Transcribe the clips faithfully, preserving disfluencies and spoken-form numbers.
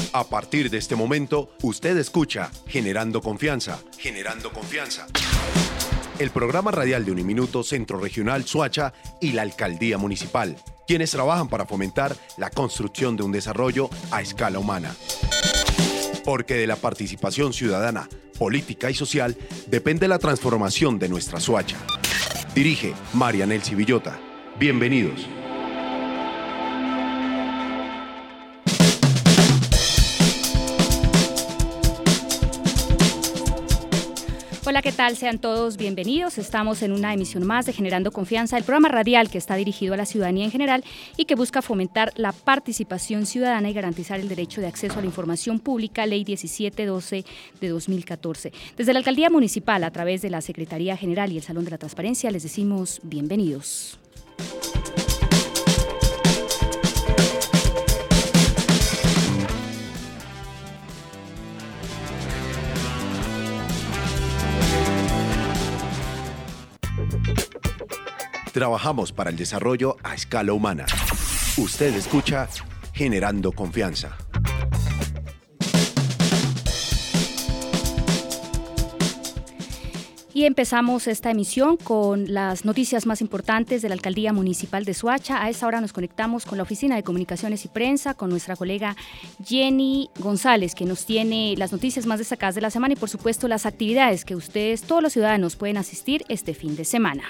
A partir de este momento, usted escucha Generando Confianza, Generando Confianza. El programa radial de Uniminuto Centro Regional Soacha y la Alcaldía Municipal, quienes trabajan para fomentar la construcción de un desarrollo a escala humana. Porque de la participación ciudadana, política y social depende la transformación de nuestra Soacha. Dirige María Nelcy Villota. Bienvenidos. Hola, ¿qué tal? Sean todos bienvenidos. Estamos en una emisión más de Generando Confianza, el programa radial que está dirigido a la ciudadanía en general y que busca fomentar la participación ciudadana y garantizar el derecho de acceso a la información pública, Ley diecisiete doce de dos mil catorce. Desde la Alcaldía Municipal, a través de la Secretaría General y el Salón de la Transparencia, les decimos bienvenidos. Trabajamos para el desarrollo a escala humana. Usted escucha Generando Confianza. Y empezamos esta emisión con las noticias más importantes de la Alcaldía Municipal de Soacha. A esta hora nos conectamos con la Oficina de Comunicaciones y Prensa, con nuestra colega Jenny González, que nos tiene las noticias más destacadas de la semana y, por supuesto, las actividades que ustedes, todos los ciudadanos, pueden asistir este fin de semana.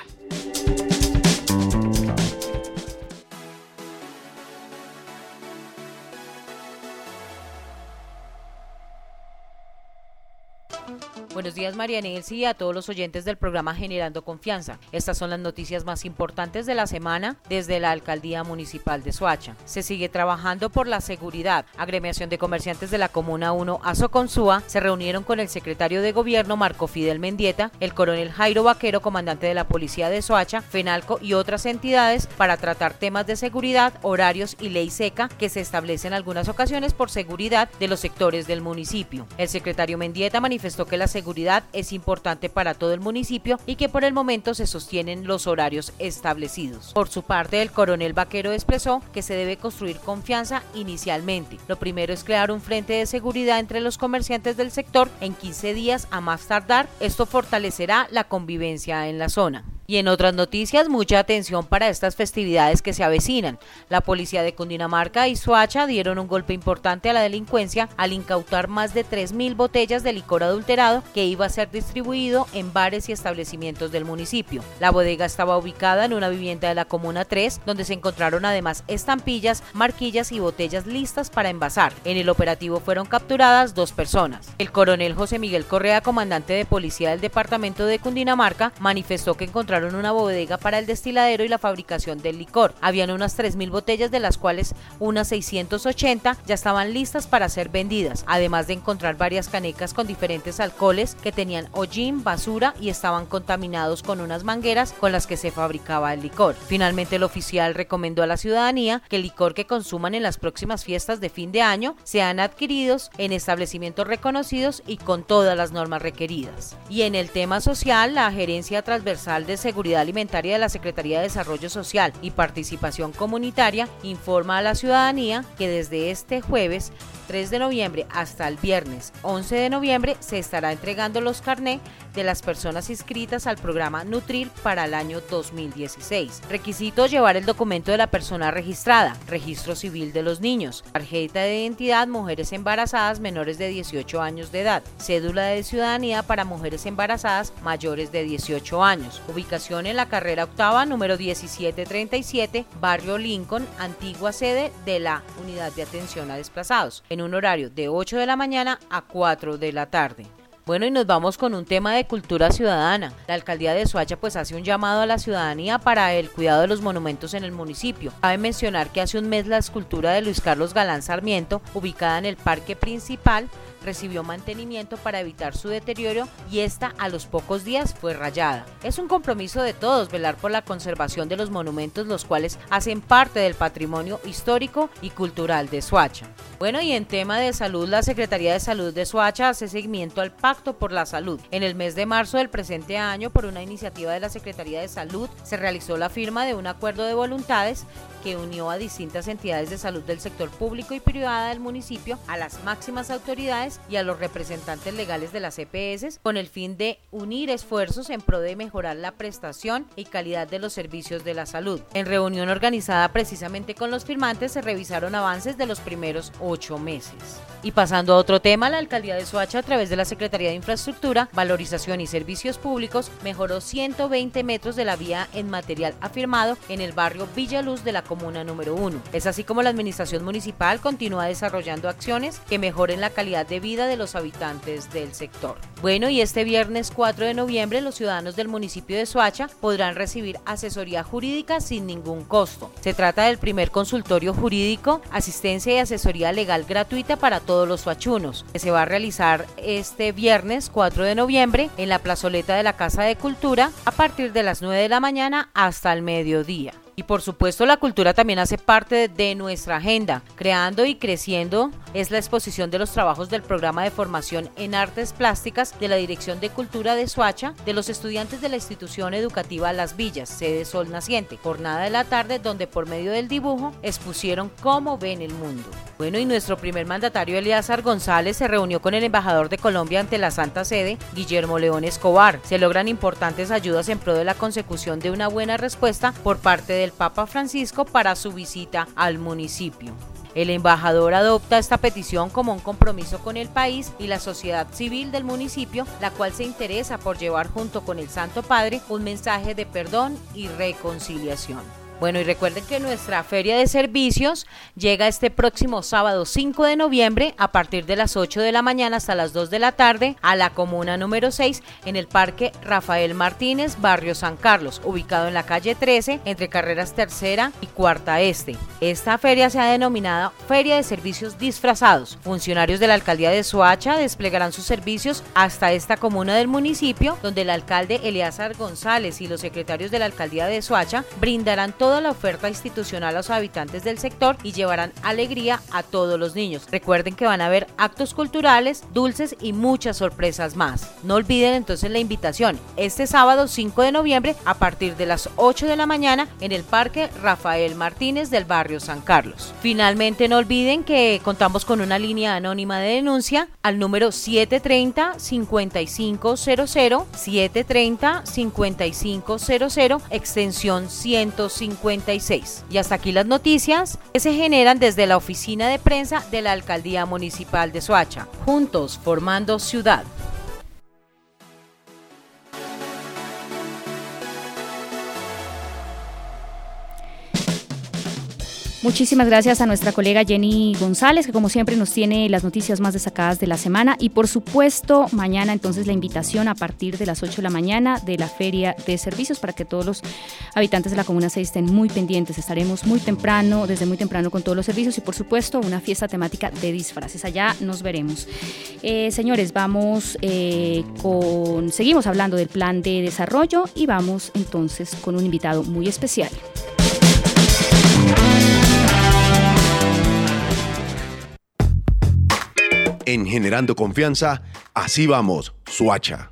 Buenos días, María Nelcy, y a todos los oyentes del programa Generando Confianza. Estas son las noticias más importantes de la semana desde la Alcaldía Municipal de Soacha. Se sigue trabajando por la seguridad. Agremiación de Comerciantes de la Comuna uno, Azoconsúa, se reunieron con el secretario de Gobierno, Marco Fidel Mendieta, el coronel Jairo Vaquero, comandante de la Policía de Soacha, FENALCO y otras entidades para tratar temas de seguridad, horarios y ley seca que se establece en algunas ocasiones por seguridad de los sectores del municipio. El secretario Mendieta manifestó que la seguridad es importante para todo el municipio y que por el momento se sostienen los horarios establecidos. Por su parte, el coronel Vaquero expresó que se debe construir confianza inicialmente. Lo primero es crear un frente de seguridad entre los comerciantes del sector en quince días a más tardar. Esto fortalecerá la convivencia en la zona. Y en otras noticias, mucha atención para estas festividades que se avecinan. La policía de Cundinamarca y Soacha dieron un golpe importante a la delincuencia al incautar más de tres mil botellas de licor adulterado que iba a ser distribuido en bares y establecimientos del municipio. La bodega estaba ubicada en una vivienda de la Comuna tres, donde se encontraron además estampillas, marquillas y botellas listas para envasar. En el operativo fueron capturadas dos personas. El coronel José Miguel Correa, comandante de policía del departamento de Cundinamarca, manifestó que encontraron una bodega para el destiladero y la fabricación del licor. Habían unas tres mil botellas, de las cuales unas seiscientas ochenta ya estaban listas para ser vendidas, además de encontrar varias canecas con diferentes alcoholes que tenían hollín, basura y estaban contaminados con unas mangueras con las que se fabricaba el licor. Finalmente, el oficial recomendó a la ciudadanía que el licor que consuman en las próximas fiestas de fin de año sean adquiridos en establecimientos reconocidos y con todas las normas requeridas. Y en el tema social, la Gerencia Transversal de Seguridad Alimentaria de la Secretaría de Desarrollo Social y Participación Comunitaria informa a la ciudadanía que desde este jueves tres de noviembre hasta el viernes once de noviembre se estará entregando los carnés de las personas inscritas al programa Nutril para el año dos mil dieciséis. Requisitos: llevar el documento de la persona registrada, registro civil de los niños, tarjeta de identidad mujeres embarazadas menores de dieciocho años de edad, cédula de ciudadanía para mujeres embarazadas mayores de dieciocho años. Ubicación en la carrera octava, número diecisiete treinta y siete, barrio Lincoln, antigua sede de la Unidad de Atención a Desplazados, en un horario de ocho de la mañana a cuatro de la tarde. Bueno, y nos vamos con un tema de cultura ciudadana. La alcaldía de Soacha pues hace un llamado a la ciudadanía para el cuidado de los monumentos en el municipio. Cabe mencionar que hace un mes la escultura de Luis Carlos Galán Sarmiento, ubicada en el parque principal, recibió mantenimiento para evitar su deterioro y esta a los pocos días fue rayada. Es un compromiso de todos velar por la conservación de los monumentos, los cuales hacen parte del patrimonio histórico y cultural de Soacha. Bueno, y en tema de salud, la Secretaría de Salud de Soacha hace seguimiento al Pacto por la Salud. En el mes de marzo del presente año, por una iniciativa de la Secretaría de Salud, se realizó la firma de un acuerdo de voluntades que unió a distintas entidades de salud del sector público y privada del municipio, a las máximas autoridades y a los representantes legales de las E P S, con el fin de unir esfuerzos en pro de mejorar la prestación y calidad de los servicios de la salud. En reunión organizada precisamente con los firmantes se revisaron avances de los primeros ocho meses. Y pasando a otro tema, la alcaldía de Soacha, a través de la Secretaría de Infraestructura, Valorización y Servicios Públicos, mejoró ciento veinte metros de la vía en material afirmado en el barrio Villaluz de la comuna número uno. Es así como la administración municipal continúa desarrollando acciones que mejoren la calidad de vida de los habitantes del sector. Bueno, y este viernes cuatro de noviembre los ciudadanos del municipio de Soacha podrán recibir asesoría jurídica sin ningún costo. Se trata del primer consultorio jurídico, asistencia y asesoría legal gratuita para todos los soachunos, que se va a realizar este viernes cuatro de noviembre en la plazoleta de la Casa de Cultura a partir de las nueve de la mañana hasta el mediodía. Y por supuesto la cultura también hace parte de nuestra agenda. Creando y creciendo es la exposición de los trabajos del programa de formación en artes plásticas de la Dirección de Cultura de Soacha de los estudiantes de la institución educativa Las Villas, sede Sol Naciente. Jornada de la tarde donde por medio del dibujo expusieron cómo ven el mundo. Bueno, y nuestro primer mandatario Eleazar González se reunió con el embajador de Colombia ante la Santa Sede, Guillermo León Escobar. Se logran importantes ayudas en pro de la consecución de una buena respuesta por parte del Papa Francisco para su visita al municipio. El embajador adopta esta petición como un compromiso con el país y la sociedad civil del municipio, la cual se interesa por llevar junto con el Santo Padre un mensaje de perdón y reconciliación. Bueno, y recuerden que nuestra feria de servicios llega este próximo sábado cinco de noviembre a partir de las ocho de la mañana hasta las dos de la tarde a la comuna número seis en el Parque Rafael Martínez, barrio San Carlos, ubicado en la calle trece entre carreras tercera y cuarta este. Esta feria se ha denominado Feria de Servicios Disfrazados. Funcionarios de la alcaldía de Soacha desplegarán sus servicios hasta esta comuna del municipio, donde el alcalde Eleazar González y los secretarios de la alcaldía de Soacha brindarán todo toda la oferta institucional a los habitantes del sector y llevarán alegría a todos los niños. Recuerden que van a haber actos culturales, dulces y muchas sorpresas más. No olviden entonces la invitación, este sábado cinco de noviembre a partir de las ocho de la mañana en el Parque Rafael Martínez del barrio San Carlos. Finalmente no olviden que contamos con una línea anónima de denuncia al número siete treinta, cincuenta y cinco cero cero, siete treinta, cincuenta y cinco cero cero, extensión ciento cincuenta y seis. Y hasta aquí las noticias que se generan desde la oficina de prensa de la Alcaldía Municipal de Soacha. Juntos formando ciudad. Muchísimas gracias a nuestra colega Jenny González, que como siempre nos tiene las noticias más destacadas de la semana. Y por supuesto, mañana entonces la invitación a partir de las ocho de la mañana de la Feria de Servicios para que todos los habitantes de la Comuna seis estén muy pendientes. Estaremos muy temprano, desde muy temprano con todos los servicios y por supuesto una fiesta temática de disfraces. Allá nos veremos. Eh, señores, vamos eh, con, seguimos hablando del plan de desarrollo y vamos entonces con un invitado muy especial. En Generando Confianza, así vamos, Soacha.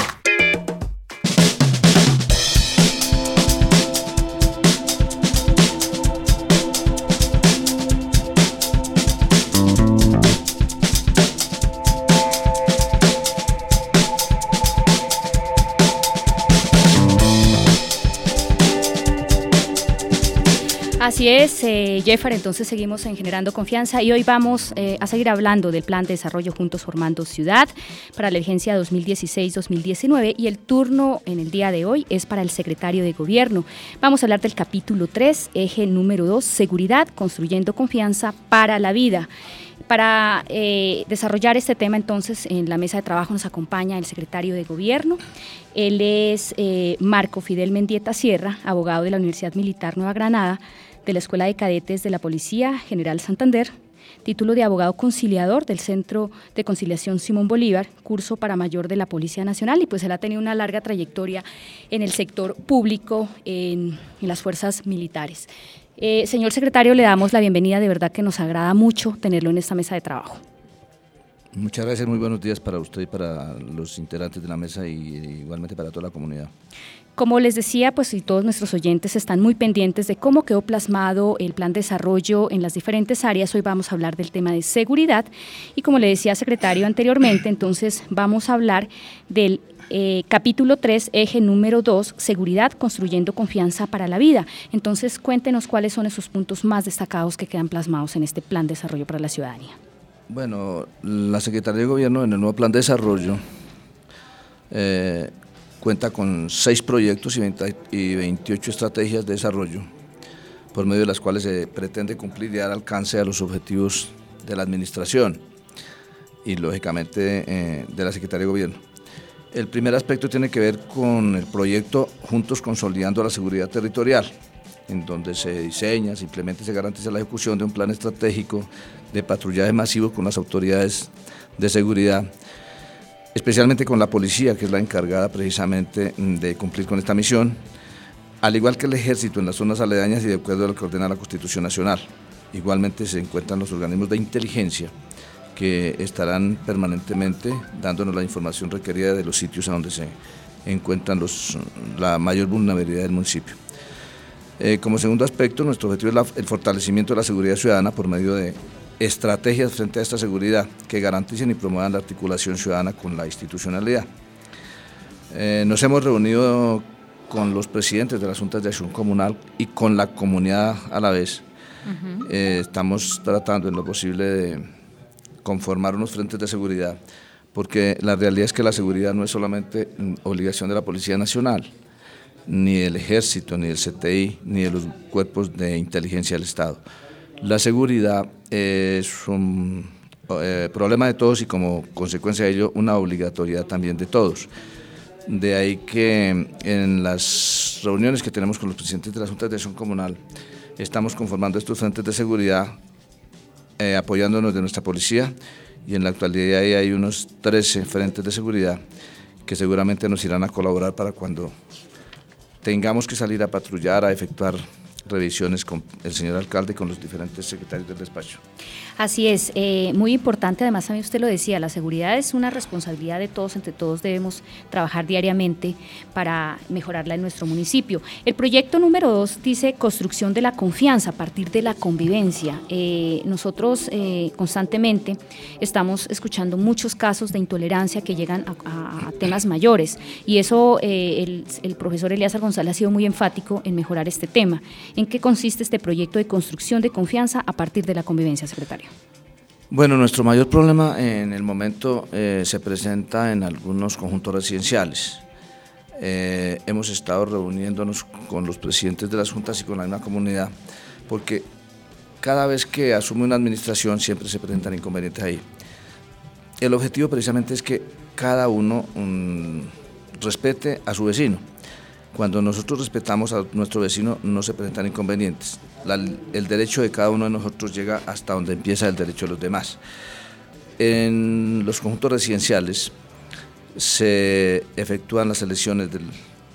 Así es, eh, Jeffar, entonces seguimos en Generando Confianza y hoy vamos eh, a seguir hablando del Plan de Desarrollo Juntos Formando Ciudad para la vigencia dos mil dieciséis dos mil diecinueve y el turno en el día de hoy es para el secretario de Gobierno. Vamos a hablar del capítulo tres, eje número dos, Seguridad, construyendo confianza para la vida. Para eh, desarrollar este tema, entonces, en la mesa de trabajo nos acompaña el secretario de Gobierno. Él es eh, Marco Fidel Mendieta Sierra, abogado de la Universidad Militar Nueva Granada, de la Escuela de Cadetes de la Policía General Santander, título de abogado conciliador del Centro de Conciliación Simón Bolívar, curso para mayor de la Policía Nacional, y pues él ha tenido una larga trayectoria en el sector público, en, en las fuerzas militares. Eh, señor secretario, le damos la bienvenida, de verdad que nos agrada mucho tenerlo en esta mesa de trabajo. Muchas gracias, muy buenos días para usted y para los integrantes de la mesa y igualmente para toda la comunidad. Como les decía, pues y todos nuestros oyentes están muy pendientes de cómo quedó plasmado el plan de desarrollo en las diferentes áreas. Hoy vamos a hablar del tema de seguridad y como le decía secretario anteriormente, entonces vamos a hablar del eh, capítulo tres, eje número dos, seguridad, construyendo confianza para la vida. Entonces cuéntenos cuáles son esos puntos más destacados que quedan plasmados en este plan de desarrollo para la ciudadanía. Bueno, la Secretaría de Gobierno en el nuevo plan de desarrollo eh, cuenta con seis proyectos y veintiocho estrategias de desarrollo, por medio de las cuales se pretende cumplir y dar alcance a los objetivos de la administración y, lógicamente, eh, de la Secretaría de Gobierno. El primer aspecto tiene que ver con el proyecto Juntos Consolidando la Seguridad Territorial, en donde se diseña, se implementa y se garantiza la ejecución de un plan estratégico de patrullaje masivo con las autoridades de seguridad, especialmente con la policía, que es la encargada precisamente de cumplir con esta misión, al igual que el ejército en las zonas aledañas y de acuerdo a lo que ordena la Constitución Nacional. Igualmente se encuentran los organismos de inteligencia que estarán permanentemente dándonos la información requerida de los sitios a donde se encuentran los, la mayor vulnerabilidad del municipio. Eh, como segundo aspecto, nuestro objetivo es la, el fortalecimiento de la seguridad ciudadana por medio de estrategias frente a esta seguridad que garanticen y promuevan la articulación ciudadana con la institucionalidad. Eh, nos hemos reunido con los presidentes de las juntas de acción comunal y con la comunidad a la vez. Uh-huh. Eh, estamos tratando en lo posible de conformar unos frentes de seguridad, porque la realidad es que la seguridad no es solamente obligación de la Policía Nacional, ni del Ejército, ni del C T I, ni de los cuerpos de inteligencia del Estado. La seguridad es un eh, problema de todos y como consecuencia de ello una obligatoriedad también de todos. De ahí que en las reuniones que tenemos con los presidentes de las juntas de acción comunal estamos conformando estos frentes de seguridad eh, apoyándonos de nuestra policía y en la actualidad hay unos trece frentes de seguridad que seguramente nos irán a colaborar para cuando tengamos que salir a patrullar, a efectuar revisiones con el señor alcalde y con los diferentes secretarios del despacho. Así es, eh, muy importante, además también usted lo decía, la seguridad es una responsabilidad de todos, entre todos debemos trabajar diariamente para mejorarla en nuestro municipio. El proyecto número dos dice construcción de la confianza a partir de la convivencia. Eh, nosotros eh, constantemente estamos escuchando muchos casos de intolerancia que llegan a, a, a temas mayores y eso eh, el, el profesor Elías González ha sido muy enfático en mejorar este tema. ¿En qué consiste este proyecto de construcción de confianza a partir de la convivencia, secretario? Bueno, nuestro mayor problema en el momento eh, se presenta en algunos conjuntos residenciales. Eh, hemos estado reuniéndonos con los presidentes de las juntas y con la misma comunidad, porque cada vez que asume una administración siempre se presentan inconvenientes ahí. El objetivo precisamente es que cada uno um, respete a su vecino. Cuando nosotros respetamos a nuestro vecino no se presentan inconvenientes. La, el derecho de cada uno de nosotros llega hasta donde empieza el derecho de los demás. En los conjuntos residenciales se efectúan las elecciones del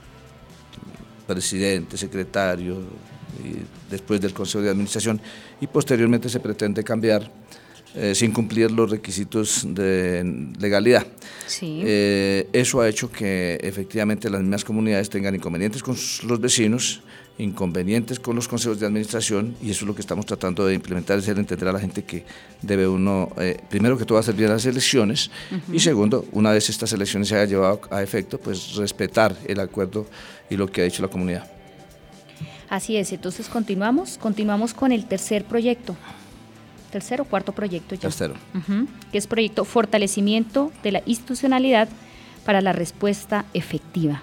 presidente, secretario, y después del consejo de administración y posteriormente se pretende cambiar Eh, sin cumplir los requisitos de legalidad. Sí. Eh, eso ha hecho que efectivamente las mismas comunidades tengan inconvenientes con los vecinos, inconvenientes con los consejos de administración y eso es lo que estamos tratando de implementar, es hacer entender a la gente que debe uno, eh, primero que todo, hacer bien las elecciones uh-huh. y segundo, una vez estas elecciones se hayan llevado a efecto, pues respetar el acuerdo y lo que ha dicho la comunidad. Así es, entonces continuamos, continuamos con el tercer proyecto. Tercer o cuarto proyecto ya. Tercero. Uh-huh, que es proyecto Fortalecimiento de la Institucionalidad para la Respuesta Efectiva.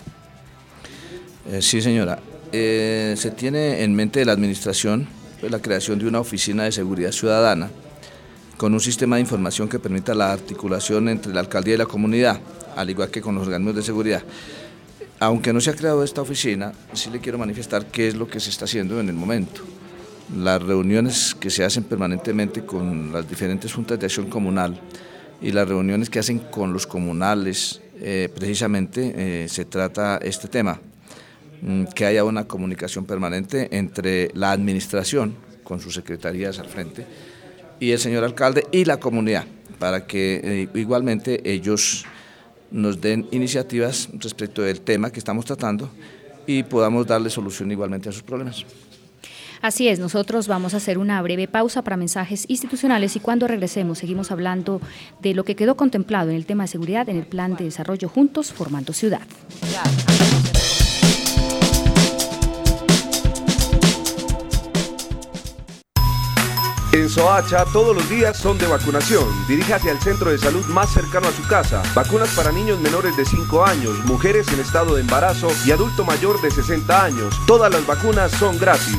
Eh, sí, señora. Eh, se tiene en mente de la administración pues, la creación de una oficina de seguridad ciudadana con un sistema de información que permita la articulación entre la alcaldía y la comunidad, al igual que con los organismos de seguridad. Aunque no se ha creado esta oficina, sí le quiero manifestar qué es lo que se está haciendo en el momento. Las reuniones que se hacen permanentemente con las diferentes juntas de acción comunal y las reuniones que hacen con los comunales, eh, precisamente eh, se trata este tema, que haya una comunicación permanente entre la administración, con sus secretarías al frente, y el señor alcalde y la comunidad, para que eh, igualmente ellos nos den iniciativas respecto del tema que estamos tratando y podamos darle solución igualmente a sus problemas. Así es, nosotros vamos a hacer una breve pausa para mensajes institucionales y cuando regresemos seguimos hablando de lo que quedó contemplado en el tema de seguridad en el Plan de Desarrollo Juntos Formando Ciudad. En Soacha todos los días son de vacunación. Diríjase al centro de salud más cercano a su casa. Vacunas para niños menores de cinco años, mujeres en estado de embarazo y adulto mayor de sesenta años. Todas las vacunas son gratis.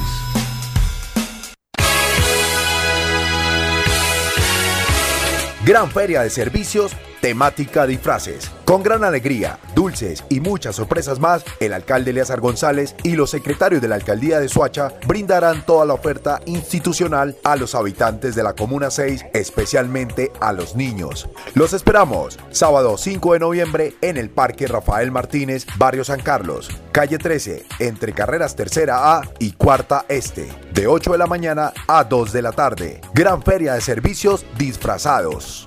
Gran Feria de Servicios, temática disfraces. Con gran alegría, dulces y muchas sorpresas más, el alcalde Eleazar González y los secretarios de la alcaldía de Soacha brindarán toda la oferta institucional a los habitantes de la Comuna seis, especialmente a los niños. Los esperamos, sábado cinco de noviembre en el Parque Rafael Martínez, Barrio San Carlos, calle trece, entre carreras Tercera A y Cuarta Este, de ocho de la mañana a dos de la tarde. Gran Feria de Servicios disfrazados.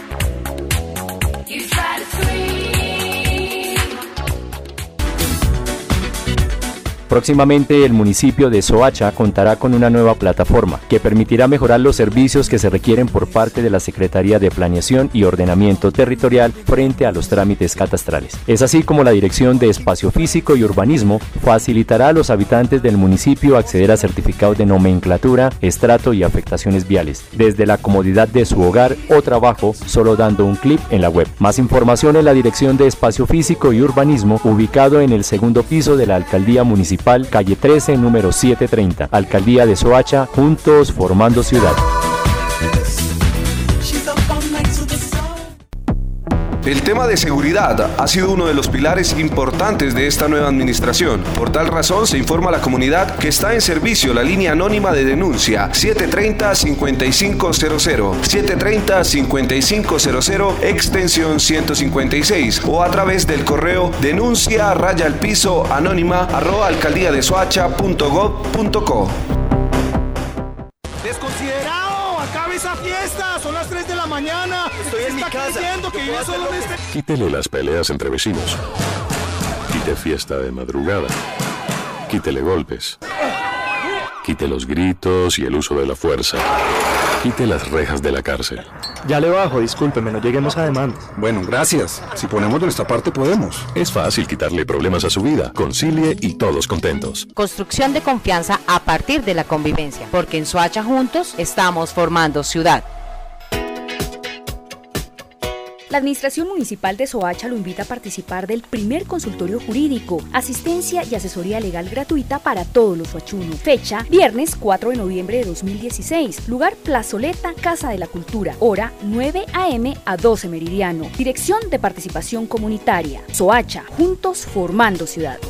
Próximamente el municipio de Soacha contará con una nueva plataforma que permitirá mejorar los servicios que se requieren por parte de la Secretaría de Planeación y Ordenamiento Territorial frente a los trámites catastrales. Es así como la Dirección de Espacio Físico y Urbanismo facilitará a los habitantes del municipio acceder a certificados de nomenclatura, estrato y afectaciones viales, desde la comodidad de su hogar o trabajo, solo dando un clic en la web. Más información en la Dirección de Espacio Físico y Urbanismo, ubicado en el segundo piso de la Alcaldía Municipal, calle trece, número setecientos treinta, Alcaldía de Soacha, juntos formando ciudad. El tema de seguridad ha sido uno de los pilares importantes de esta nueva administración. Por tal razón, se informa a la comunidad que está en servicio la línea anónima de denuncia siete treinta, cincuenta y cinco cero cero, siete treinta, cincuenta y cinco cero cero, extensión ciento cincuenta y seis, o a través del correo denuncia raya al piso anónima arroba alcaldía de soacha punto gob punto co. ¡Desconsiderado! ¡Acabe esa fiesta! ¡Son las tres de la mañana! ¡Estoy en mi casa! Que vive solo en este... Quítele las peleas entre vecinos. Quite fiesta de madrugada. Quítele golpes. Quite los gritos y el uso de la fuerza. Quite las rejas de la cárcel. Ya le bajo, discúlpeme, no lleguemos a demandas. Bueno, gracias. Si ponemos de nuestra parte, podemos. Es fácil quitarle problemas a su vida. Concilie y todos contentos. Construcción de confianza a partir de la convivencia, porque en Soacha juntos estamos formando ciudad. La Administración Municipal de Soacha lo invita a participar del primer consultorio jurídico, asistencia y asesoría legal gratuita para todos los soachunos. Fecha, viernes cuatro de noviembre de dos mil dieciséis. Lugar, Plazoleta, Casa de la Cultura. Hora, nueve a eme a doce meridiano. Dirección de Participación Comunitaria. Soacha, juntos formando ciudad.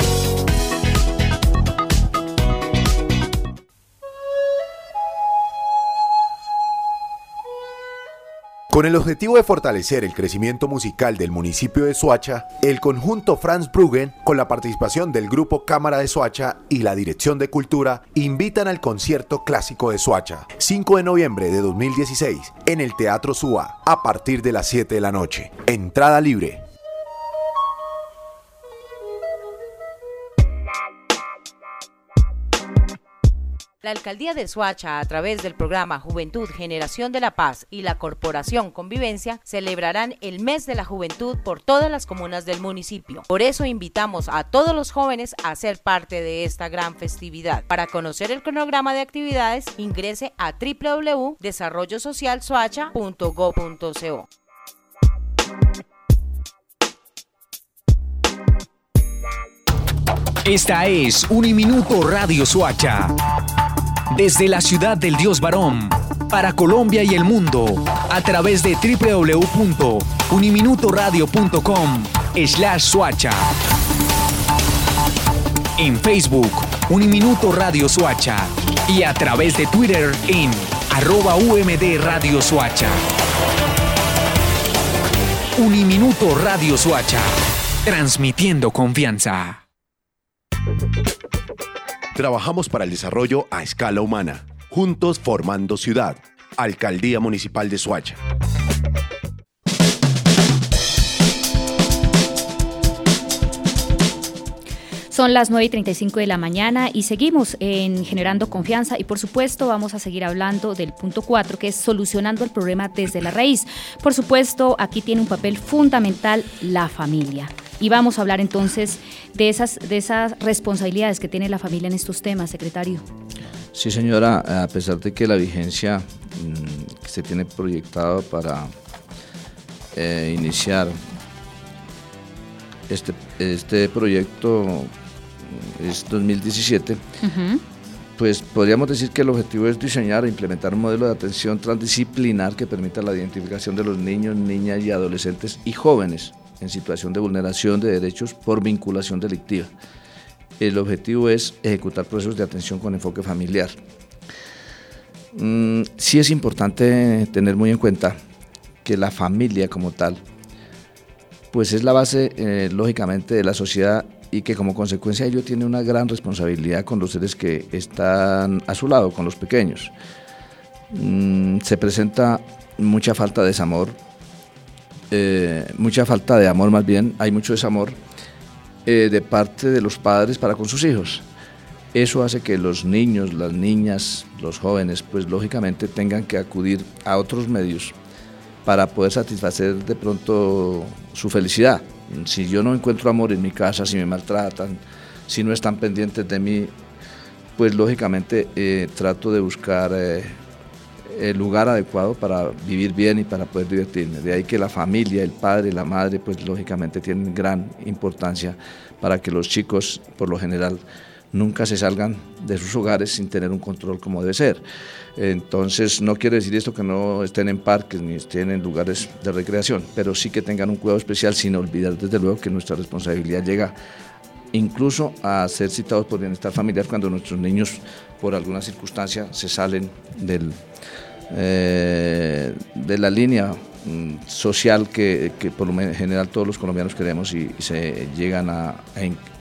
Con el objetivo de fortalecer el crecimiento musical del municipio de Soacha, el conjunto Franz Bruggen, con la participación del grupo Cámara de Soacha y la Dirección de Cultura, invitan al concierto clásico de Soacha, cinco de noviembre de dos mil dieciséis, en el Teatro Suá, a partir de las siete de la noche. Entrada libre. La Alcaldía de Soacha, a través del programa Juventud Generación de la Paz y la Corporación Convivencia, celebrarán el Mes de la Juventud por todas las comunas del municipio. Por eso invitamos a todos los jóvenes a ser parte de esta gran festividad. Para conocer el cronograma de actividades, ingrese a doble u doble u doble u punto desarrollo social soacha punto gob punto co. Esta es Uniminuto Radio Soacha. Desde la ciudad del Dios Varón, para Colombia y el mundo, a través de doble u doble u doble u punto uniminutoradio punto com slash Soacha. En Facebook, Uniminuto Radio Soacha. Y a través de Twitter en arroba umd Radio Soacha. Uniminuto Radio Soacha. Transmitiendo confianza. Trabajamos para el desarrollo a escala humana, juntos formando ciudad. Alcaldía Municipal de Soacha. Son las nueve y treinta y cinco de la mañana y seguimos en Generando Confianza y por supuesto vamos a seguir hablando del punto cuatro, que es solucionando el problema desde la raíz. Por supuesto, aquí tiene un papel fundamental la familia. Y vamos a hablar entonces de esas, de esas responsabilidades que tiene la familia en estos temas, secretario. Sí, señora, a pesar de que la vigencia mmm, que se tiene proyectado para eh, iniciar este, este proyecto es dos mil diecisiete, uh-huh. Pues podríamos decir que el objetivo es diseñar e implementar un modelo de atención transdisciplinar que permita la identificación de los niños, niñas y adolescentes y jóvenes en situación de vulneración de derechos por vinculación delictiva. El objetivo es ejecutar procesos de atención con enfoque familiar. Mm, sí es importante tener muy en cuenta que la familia como tal, pues es la base, eh, lógicamente, de la sociedad y que como consecuencia ello tiene una gran responsabilidad con los seres que están a su lado, con los pequeños. Mm, se presenta mucha falta de desamor, eh, mucha falta de amor más bien, hay mucho desamor eh, de parte de los padres para con sus hijos. Eso hace que los niños, las niñas, los jóvenes, pues lógicamente tengan que acudir a otros medios para poder satisfacer de pronto su felicidad. Si yo no encuentro amor en mi casa, si me maltratan, si no están pendientes de mí, pues lógicamente eh, trato de buscar eh, el lugar adecuado para vivir bien y para poder divertirme. De ahí que la familia, el padre, la madre, pues lógicamente tienen gran importancia para que los chicos, por lo general, nunca se salgan de sus hogares sin tener un control como debe ser. Entonces, no quiere decir esto que no estén en parques ni estén en lugares de recreación, pero sí que tengan un cuidado especial sin olvidar desde luego que nuestra responsabilidad llega incluso a ser citados por bienestar familiar cuando nuestros niños por alguna circunstancia se salen del, eh, de la línea mm, social que, que por lo general todos los colombianos queremos y, y se llegan a, a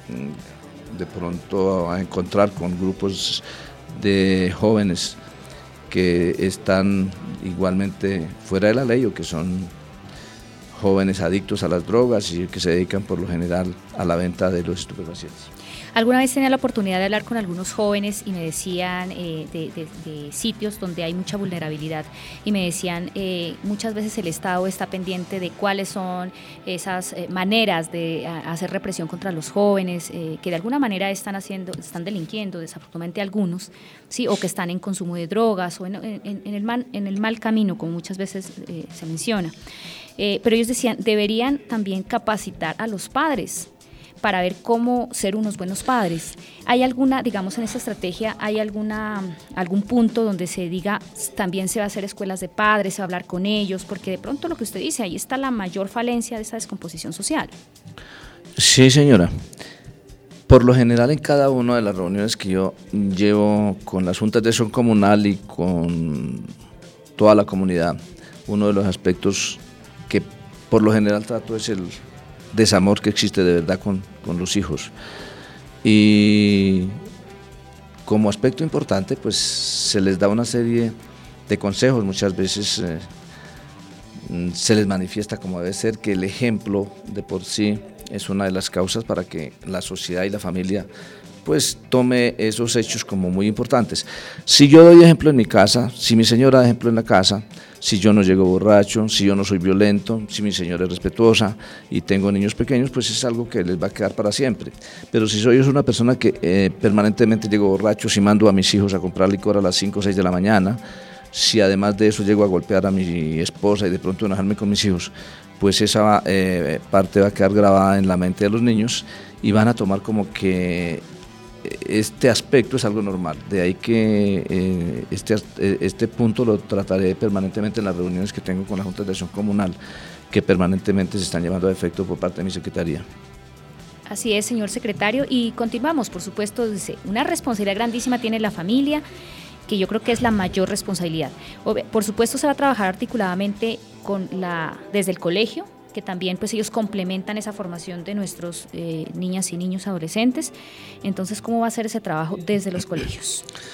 de pronto a encontrar con grupos de jóvenes que están igualmente fuera de la ley o que son jóvenes adictos a las drogas y que se dedican por lo general a la venta de los estupefacientes. Alguna vez tenía la oportunidad de hablar con algunos jóvenes y me decían eh, de, de, de sitios donde hay mucha vulnerabilidad y me decían eh, muchas veces el Estado está pendiente de cuáles son esas eh, maneras de a, hacer represión contra los jóvenes eh, que de alguna manera están haciendo, están delinquiendo desafortunadamente algunos, sí, o que están en consumo de drogas o en, en, en, el, mal, en el mal camino como muchas veces eh, se menciona. Eh, pero ellos decían, deberían también capacitar a los padres para ver cómo ser unos buenos padres. ¿Hay alguna, digamos, en esta estrategia, hay alguna algún punto donde se diga, también se va a hacer escuelas de padres, se va a hablar con ellos? Porque de pronto lo que usted dice, ahí está la mayor falencia de esa descomposición social. Sí, señora. Por lo general, en cada una de las reuniones que yo llevo con las juntas de acción comunal y con toda la comunidad, uno de los aspectos que por lo general trato es el desamor que existe de verdad con, con los hijos. Y como aspecto importante, pues se les da una serie de consejos, muchas veces eh, se les manifiesta como debe ser, que el ejemplo de por sí es una de las causas para que la sociedad y la familia pues tome esos hechos como muy importantes. Si yo doy ejemplo en mi casa, si mi señora da ejemplo en la casa, si yo no llego borracho, si yo no soy violento, si mi señora es respetuosa y tengo niños pequeños, pues es algo que les va a quedar para siempre. Pero si soy una persona que eh, permanentemente llego borracho, si mando a mis hijos a comprar licor a las cinco o seis de la mañana, si además de eso llego a golpear a mi esposa y de pronto enojarme con mis hijos, pues esa eh, parte va a quedar grabada en la mente de los niños y van a tomar como que este aspecto es algo normal. De ahí que eh, este, este punto lo trataré permanentemente en las reuniones que tengo con la Junta de Acción Comunal, que permanentemente se están llevando a efecto por parte de mi secretaría. Así es, señor secretario, y continuamos, por supuesto, dice, una responsabilidad grandísima tiene la familia, que yo creo que es la mayor responsabilidad. Por supuesto, se va a trabajar articuladamente con la, desde el colegio, que también pues ellos complementan esa formación de nuestros eh, niñas y niños adolescentes. Entonces, ¿cómo va a ser ese trabajo desde los colegios?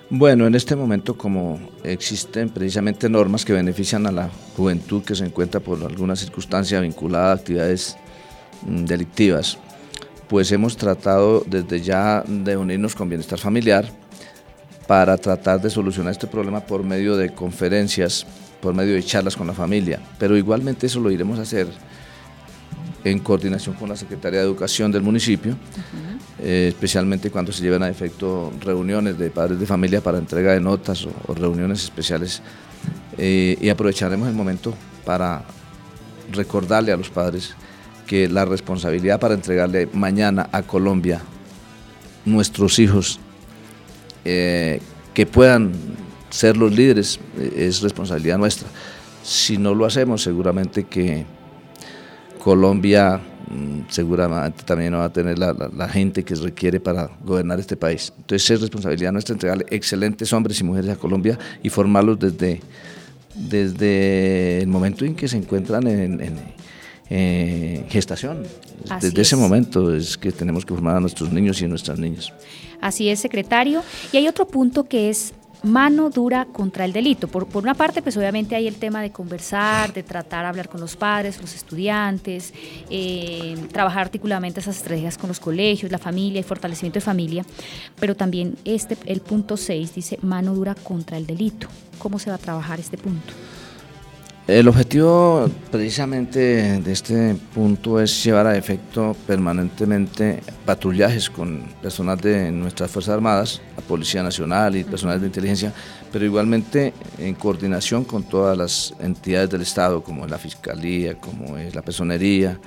Bueno, en este momento, como existen precisamente normas que benefician a la juventud que se encuentra por alguna circunstancia vinculada a actividades mm, delictivas, pues hemos tratado desde ya de unirnos con Bienestar Familiar para tratar de solucionar este problema por medio de conferencias, por medio de charlas con la familia, pero igualmente eso lo iremos a hacer en coordinación con la Secretaría de Educación del municipio, uh-huh. eh, especialmente cuando se lleven a efecto reuniones de padres de familia para entrega de notas o, o reuniones especiales, eh, y aprovecharemos el momento para recordarle a los padres que la responsabilidad para entregarle mañana a Colombia nuestros hijos eh, que puedan ser los líderes eh, es responsabilidad nuestra. Si no lo hacemos, seguramente que Colombia mmm, seguramente también no va a tener la, la, la gente que se requiere para gobernar este país. Entonces es responsabilidad nuestra entregarle excelentes hombres y mujeres a Colombia y formarlos desde, desde el momento en que se encuentran en, en, en gestación. Así desde es. Ese momento es que tenemos que formar a nuestros niños y a nuestras niñas. Así es, secretario. Y hay otro punto que es mano dura contra el delito. Por, por una parte, pues obviamente hay el tema de conversar, de tratar de hablar con los padres, los estudiantes, eh, trabajar articuladamente esas estrategias con los colegios, la familia, el fortalecimiento de familia, pero también este, el punto seis dice mano dura contra el delito. ¿Cómo se va a trabajar este punto? El objetivo precisamente de este punto es llevar a efecto permanentemente patrullajes con personal de nuestras Fuerzas Armadas, la Policía Nacional y personal de inteligencia, pero igualmente en coordinación con todas las entidades del Estado, como es la Fiscalía, como es la Personería,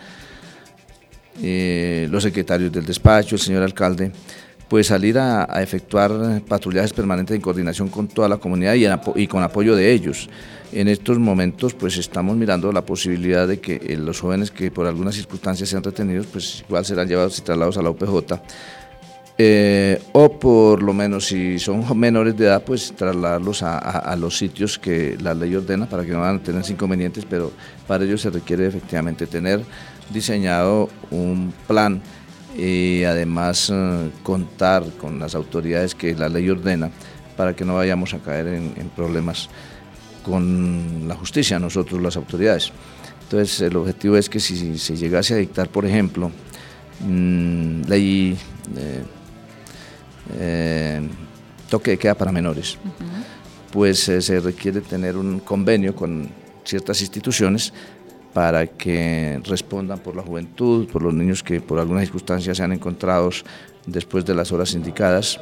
eh, los secretarios del despacho, el señor alcalde, pues salir a, a efectuar patrullajes permanentes en coordinación con toda la comunidad y, en, y con apoyo de ellos. En estos momentos pues estamos mirando la posibilidad de que eh, los jóvenes que por algunas circunstancias sean retenidos pues igual serán llevados y trasladados a la U P J, eh, o por lo menos si son menores de edad pues trasladarlos a, a, a los sitios que la ley ordena para que no van a tener inconvenientes, pero para ello se requiere efectivamente tener diseñado un plan y además eh, contar con las autoridades que la ley ordena para que no vayamos a caer en, en problemas con la justicia, nosotros las autoridades. Entonces el objetivo es que si se llegase a dictar, por ejemplo, mmm, ley eh, eh, toque de queda para menores, uh-huh. pues eh, se requiere tener un convenio con ciertas instituciones para que respondan por la juventud, por los niños que por alguna circunstancia sean encontrados después de las horas indicadas,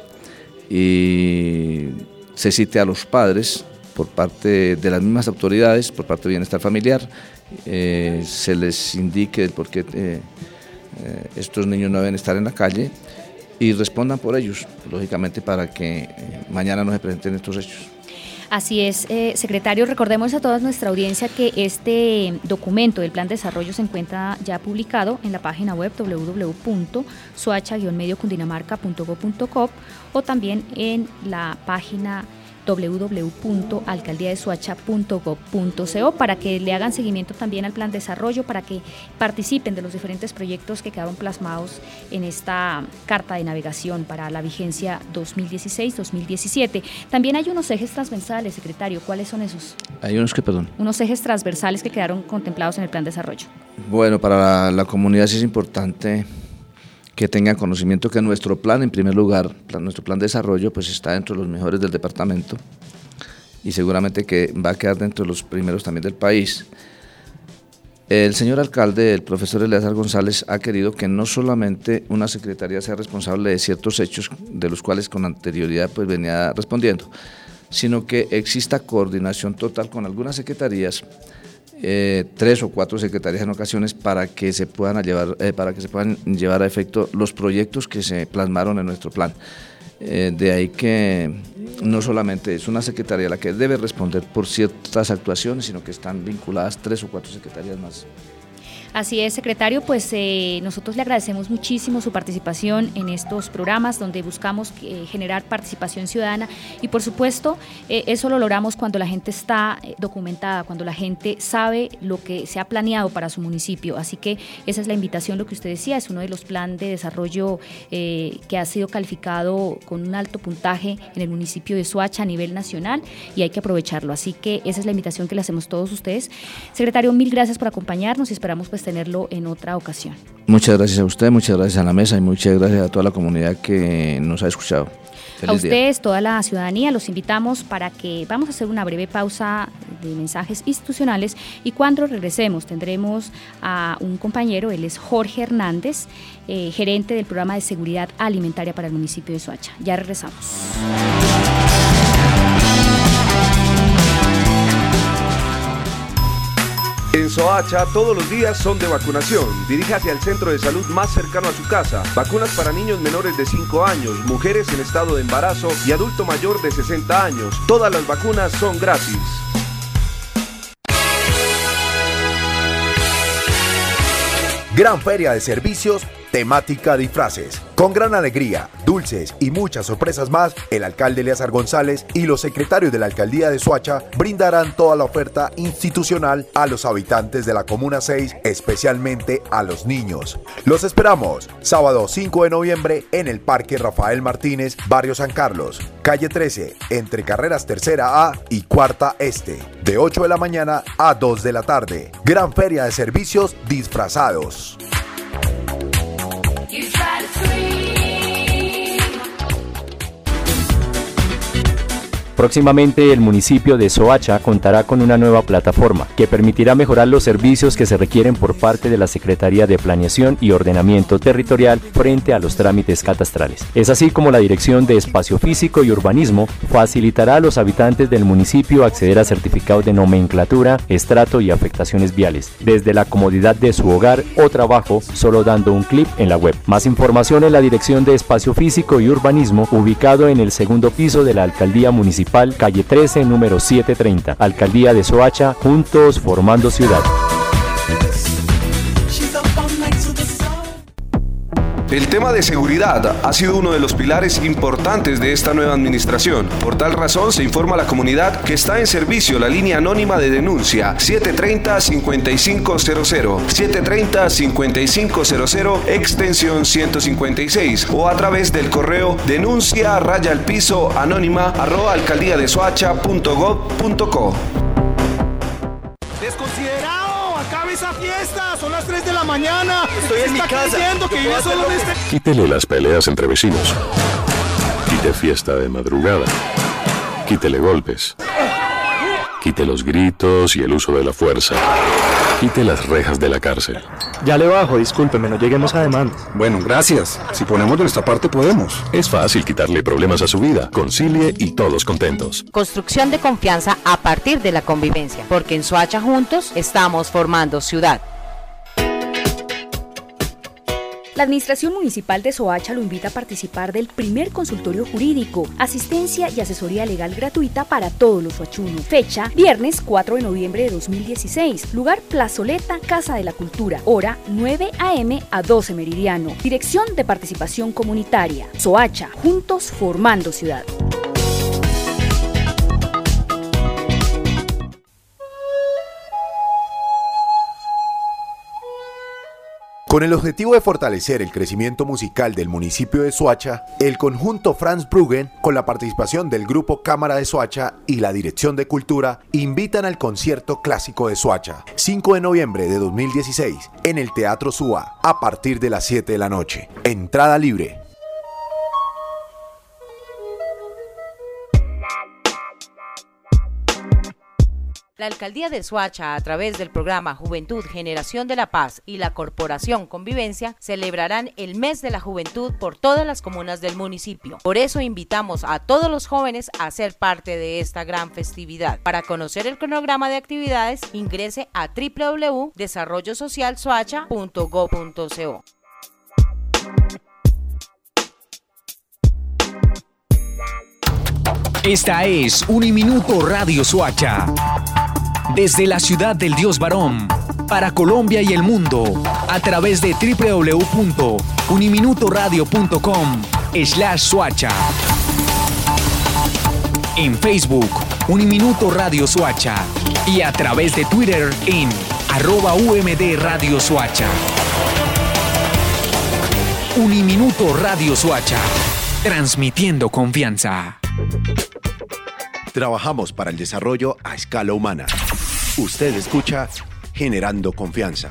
y se cite a los padres por parte de las mismas autoridades, por parte de Bienestar Familiar, eh, se les indique el por qué eh, eh, estos niños no deben estar en la calle y respondan por ellos, lógicamente para que eh, mañana no se presenten estos hechos. Así es, eh, secretario, recordemos a toda nuestra audiencia que este documento del Plan de Desarrollo se encuentra ya publicado en la página web doble u doble u doble u punto soacha guion medio cundinamarca punto gob punto co o también en la página doble u doble u doble u punto alcaldía de soacha punto gob punto co para que le hagan seguimiento también al plan de desarrollo, para que participen de los diferentes proyectos que quedaron plasmados en esta carta de navegación para la vigencia dos mil dieciséis dos mil diecisiete. También hay unos ejes transversales, secretario, ¿cuáles son esos? Hay unos que, perdón. Unos ejes transversales que quedaron contemplados en el plan de desarrollo. Bueno, para la, la comunidad sí es importante que tengan conocimiento que nuestro plan, en primer lugar, plan, nuestro plan de desarrollo, pues está dentro de los mejores del departamento y seguramente que va a quedar dentro de los primeros también del país. El señor alcalde, el profesor Eleazar González, ha querido que no solamente una secretaría sea responsable de ciertos hechos de los cuales con anterioridad pues venía respondiendo, sino que exista coordinación total con algunas secretarías, Eh, tres o cuatro secretarías en ocasiones, para que se puedan llevar eh, para que se puedan llevar a efecto los proyectos que se plasmaron en nuestro plan. Eh, de ahí que no solamente es una secretaría la que debe responder por ciertas actuaciones, sino que están vinculadas tres o cuatro secretarías más. Así es, secretario, pues eh, nosotros le agradecemos muchísimo su participación en estos programas donde buscamos eh, generar participación ciudadana y por supuesto eh, eso lo logramos cuando la gente está eh, documentada, cuando la gente sabe lo que se ha planeado para su municipio, así que esa es la invitación, lo que usted decía, es uno de los planes de desarrollo eh, que ha sido calificado con un alto puntaje en el municipio de Soacha a nivel nacional y hay que aprovecharlo, así que esa es la invitación que le hacemos todos ustedes. Secretario, mil gracias por acompañarnos y esperamos pues tenerlo en otra ocasión. Muchas gracias a usted, muchas gracias a la mesa y muchas gracias a toda la comunidad que nos ha escuchado. Feliz a ustedes, día. Toda la ciudadanía, los invitamos para que vamos a hacer una breve pausa de mensajes institucionales y cuando regresemos tendremos a un compañero, él es Jorge Hernández, eh, gerente del programa de seguridad alimentaria para el municipio de Soacha. Ya regresamos. En Soacha todos los días son de vacunación. Diríjase al centro de salud más cercano a su casa. Vacunas para niños menores de cinco años, mujeres en estado de embarazo y adulto mayor de sesenta años. Todas las vacunas son gratis. Gran feria de servicios, temática disfraces. Con gran alegría, dulces y muchas sorpresas más, el alcalde Eleazar González y los secretarios de la alcaldía de Soacha brindarán toda la oferta institucional a los habitantes de la Comuna seis, especialmente a los niños. Los esperamos, sábado cinco de noviembre en el Parque Rafael Martínez, Barrio San Carlos, calle trece, entre carreras Tercera A y Cuarta Este, de ocho de la mañana a dos de la tarde. Gran feria de servicios disfrazados. Próximamente el municipio de Soacha contará con una nueva plataforma que permitirá mejorar los servicios que se requieren por parte de la Secretaría de Planeación y Ordenamiento Territorial frente a los trámites catastrales. Es así como la Dirección de Espacio Físico y Urbanismo facilitará a los habitantes del municipio acceder a certificados de nomenclatura, estrato y afectaciones viales, desde la comodidad de su hogar o trabajo, solo dando un clic en la web. Más información en la Dirección de Espacio Físico y Urbanismo, ubicado en el segundo piso de la Alcaldía Municipal, calle trece, número setecientos treinta, Alcaldía de Soacha, juntos formando ciudad. El tema de seguridad ha sido uno de los pilares importantes de esta nueva administración. Por tal razón, se informa a la comunidad que está en servicio la línea anónima de denuncia siete treinta, cincuenta y cinco cero cero, siete treinta, cincuenta y cinco cero cero, extensión ciento cincuenta y seis, o a través del correo denuncia raya al piso anónima arroba alcaldía de soacha punto gob punto co. ¡Desconsiderado! ¡Acabe esa fiesta! ¡Son las tres de la mañana! Estoy en mi casa. Que vive solo en este... Quítele las peleas entre vecinos. Quite fiesta de madrugada. Quítele golpes. Quite los gritos y el uso de la fuerza. Quite las rejas de la cárcel. Ya le bajo, discúlpeme, no lleguemos a demandas. Bueno, gracias. Si ponemos de nuestra parte podemos. Es fácil quitarle problemas a su vida. Concilie y todos contentos. Construcción de confianza a partir de la convivencia, porque en Soacha juntos estamos formando ciudad. La Administración Municipal de Soacha lo invita a participar del primer consultorio jurídico, asistencia y asesoría legal gratuita para todos los soachunos. Fecha, viernes cuatro de noviembre de dos mil dieciséis. Lugar, Plazoleta, Casa de la Cultura. Hora, nueve a eme a doce meridiano. Dirección de Participación Comunitaria. Soacha, juntos formando ciudad. Con el objetivo de fortalecer el crecimiento musical del municipio de Soacha, el conjunto Franz Bruggen, con la participación del grupo Cámara de Soacha y la Dirección de Cultura, invitan al concierto clásico de Soacha, cinco de noviembre de dos mil dieciséis, en el Teatro Súa, a partir de las siete de la noche. Entrada libre. La Alcaldía de Soacha, a través del programa Juventud Generación de la Paz y la Corporación Convivencia, celebrarán el Mes de la Juventud por todas las comunas del municipio. Por eso invitamos a todos los jóvenes a ser parte de esta gran festividad. Para conocer el cronograma de actividades, ingrese a doble u doble u doble u punto desarrollo social soacha punto gob punto co. Esta es Uniminuto Radio Soacha. Desde la ciudad del Dios Varón, para Colombia y el mundo a través de w w w punto uniminutoradio punto com slash Soacha. En Facebook, Uniminuto Radio Soacha y a través de Twitter en arroba U M D Radio Soacha. Uniminuto Radio Soacha, transmitiendo confianza. Trabajamos para el desarrollo a escala humana. Usted escucha Generando Confianza.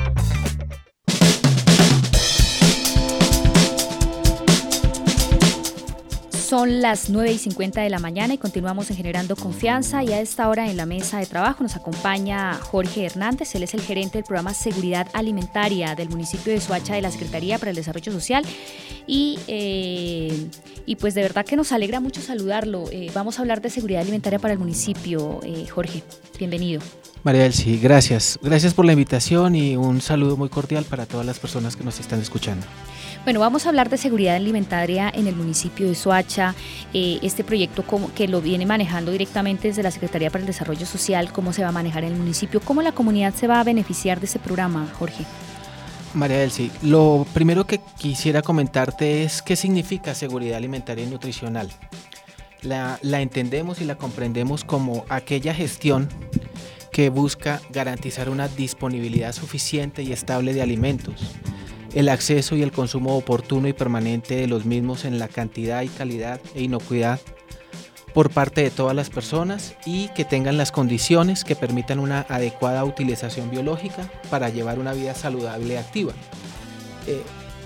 Son las nueve y cincuenta de la mañana y continuamos en Generando Confianza, y a esta hora en la mesa de trabajo nos acompaña Jorge Hernández. Él es el gerente del programa Seguridad Alimentaria del municipio de Soacha de la Secretaría para el Desarrollo Social y, eh, y pues de verdad que nos alegra mucho saludarlo. Eh, vamos a hablar de seguridad alimentaria para el municipio. Eh, Jorge, bienvenido. María Elsie, gracias. Gracias por la invitación y un saludo muy cordial para todas las personas que nos están escuchando. Bueno, vamos a hablar de seguridad alimentaria en el municipio de Soacha, eh, este proyecto como, que lo viene manejando directamente desde la Secretaría para el Desarrollo Social, cómo se va a manejar en el municipio, cómo la comunidad se va a beneficiar de ese programa, Jorge. María Elsie, lo primero que quisiera comentarte es qué significa seguridad alimentaria y nutricional. La, la entendemos y la comprendemos como aquella gestión que busca garantizar una disponibilidad suficiente y estable de alimentos, el acceso y el consumo oportuno y permanente de los mismos en la cantidad y calidad e inocuidad por parte de todas las personas, y que tengan las condiciones que permitan una adecuada utilización biológica para llevar una vida saludable y activa. Eh,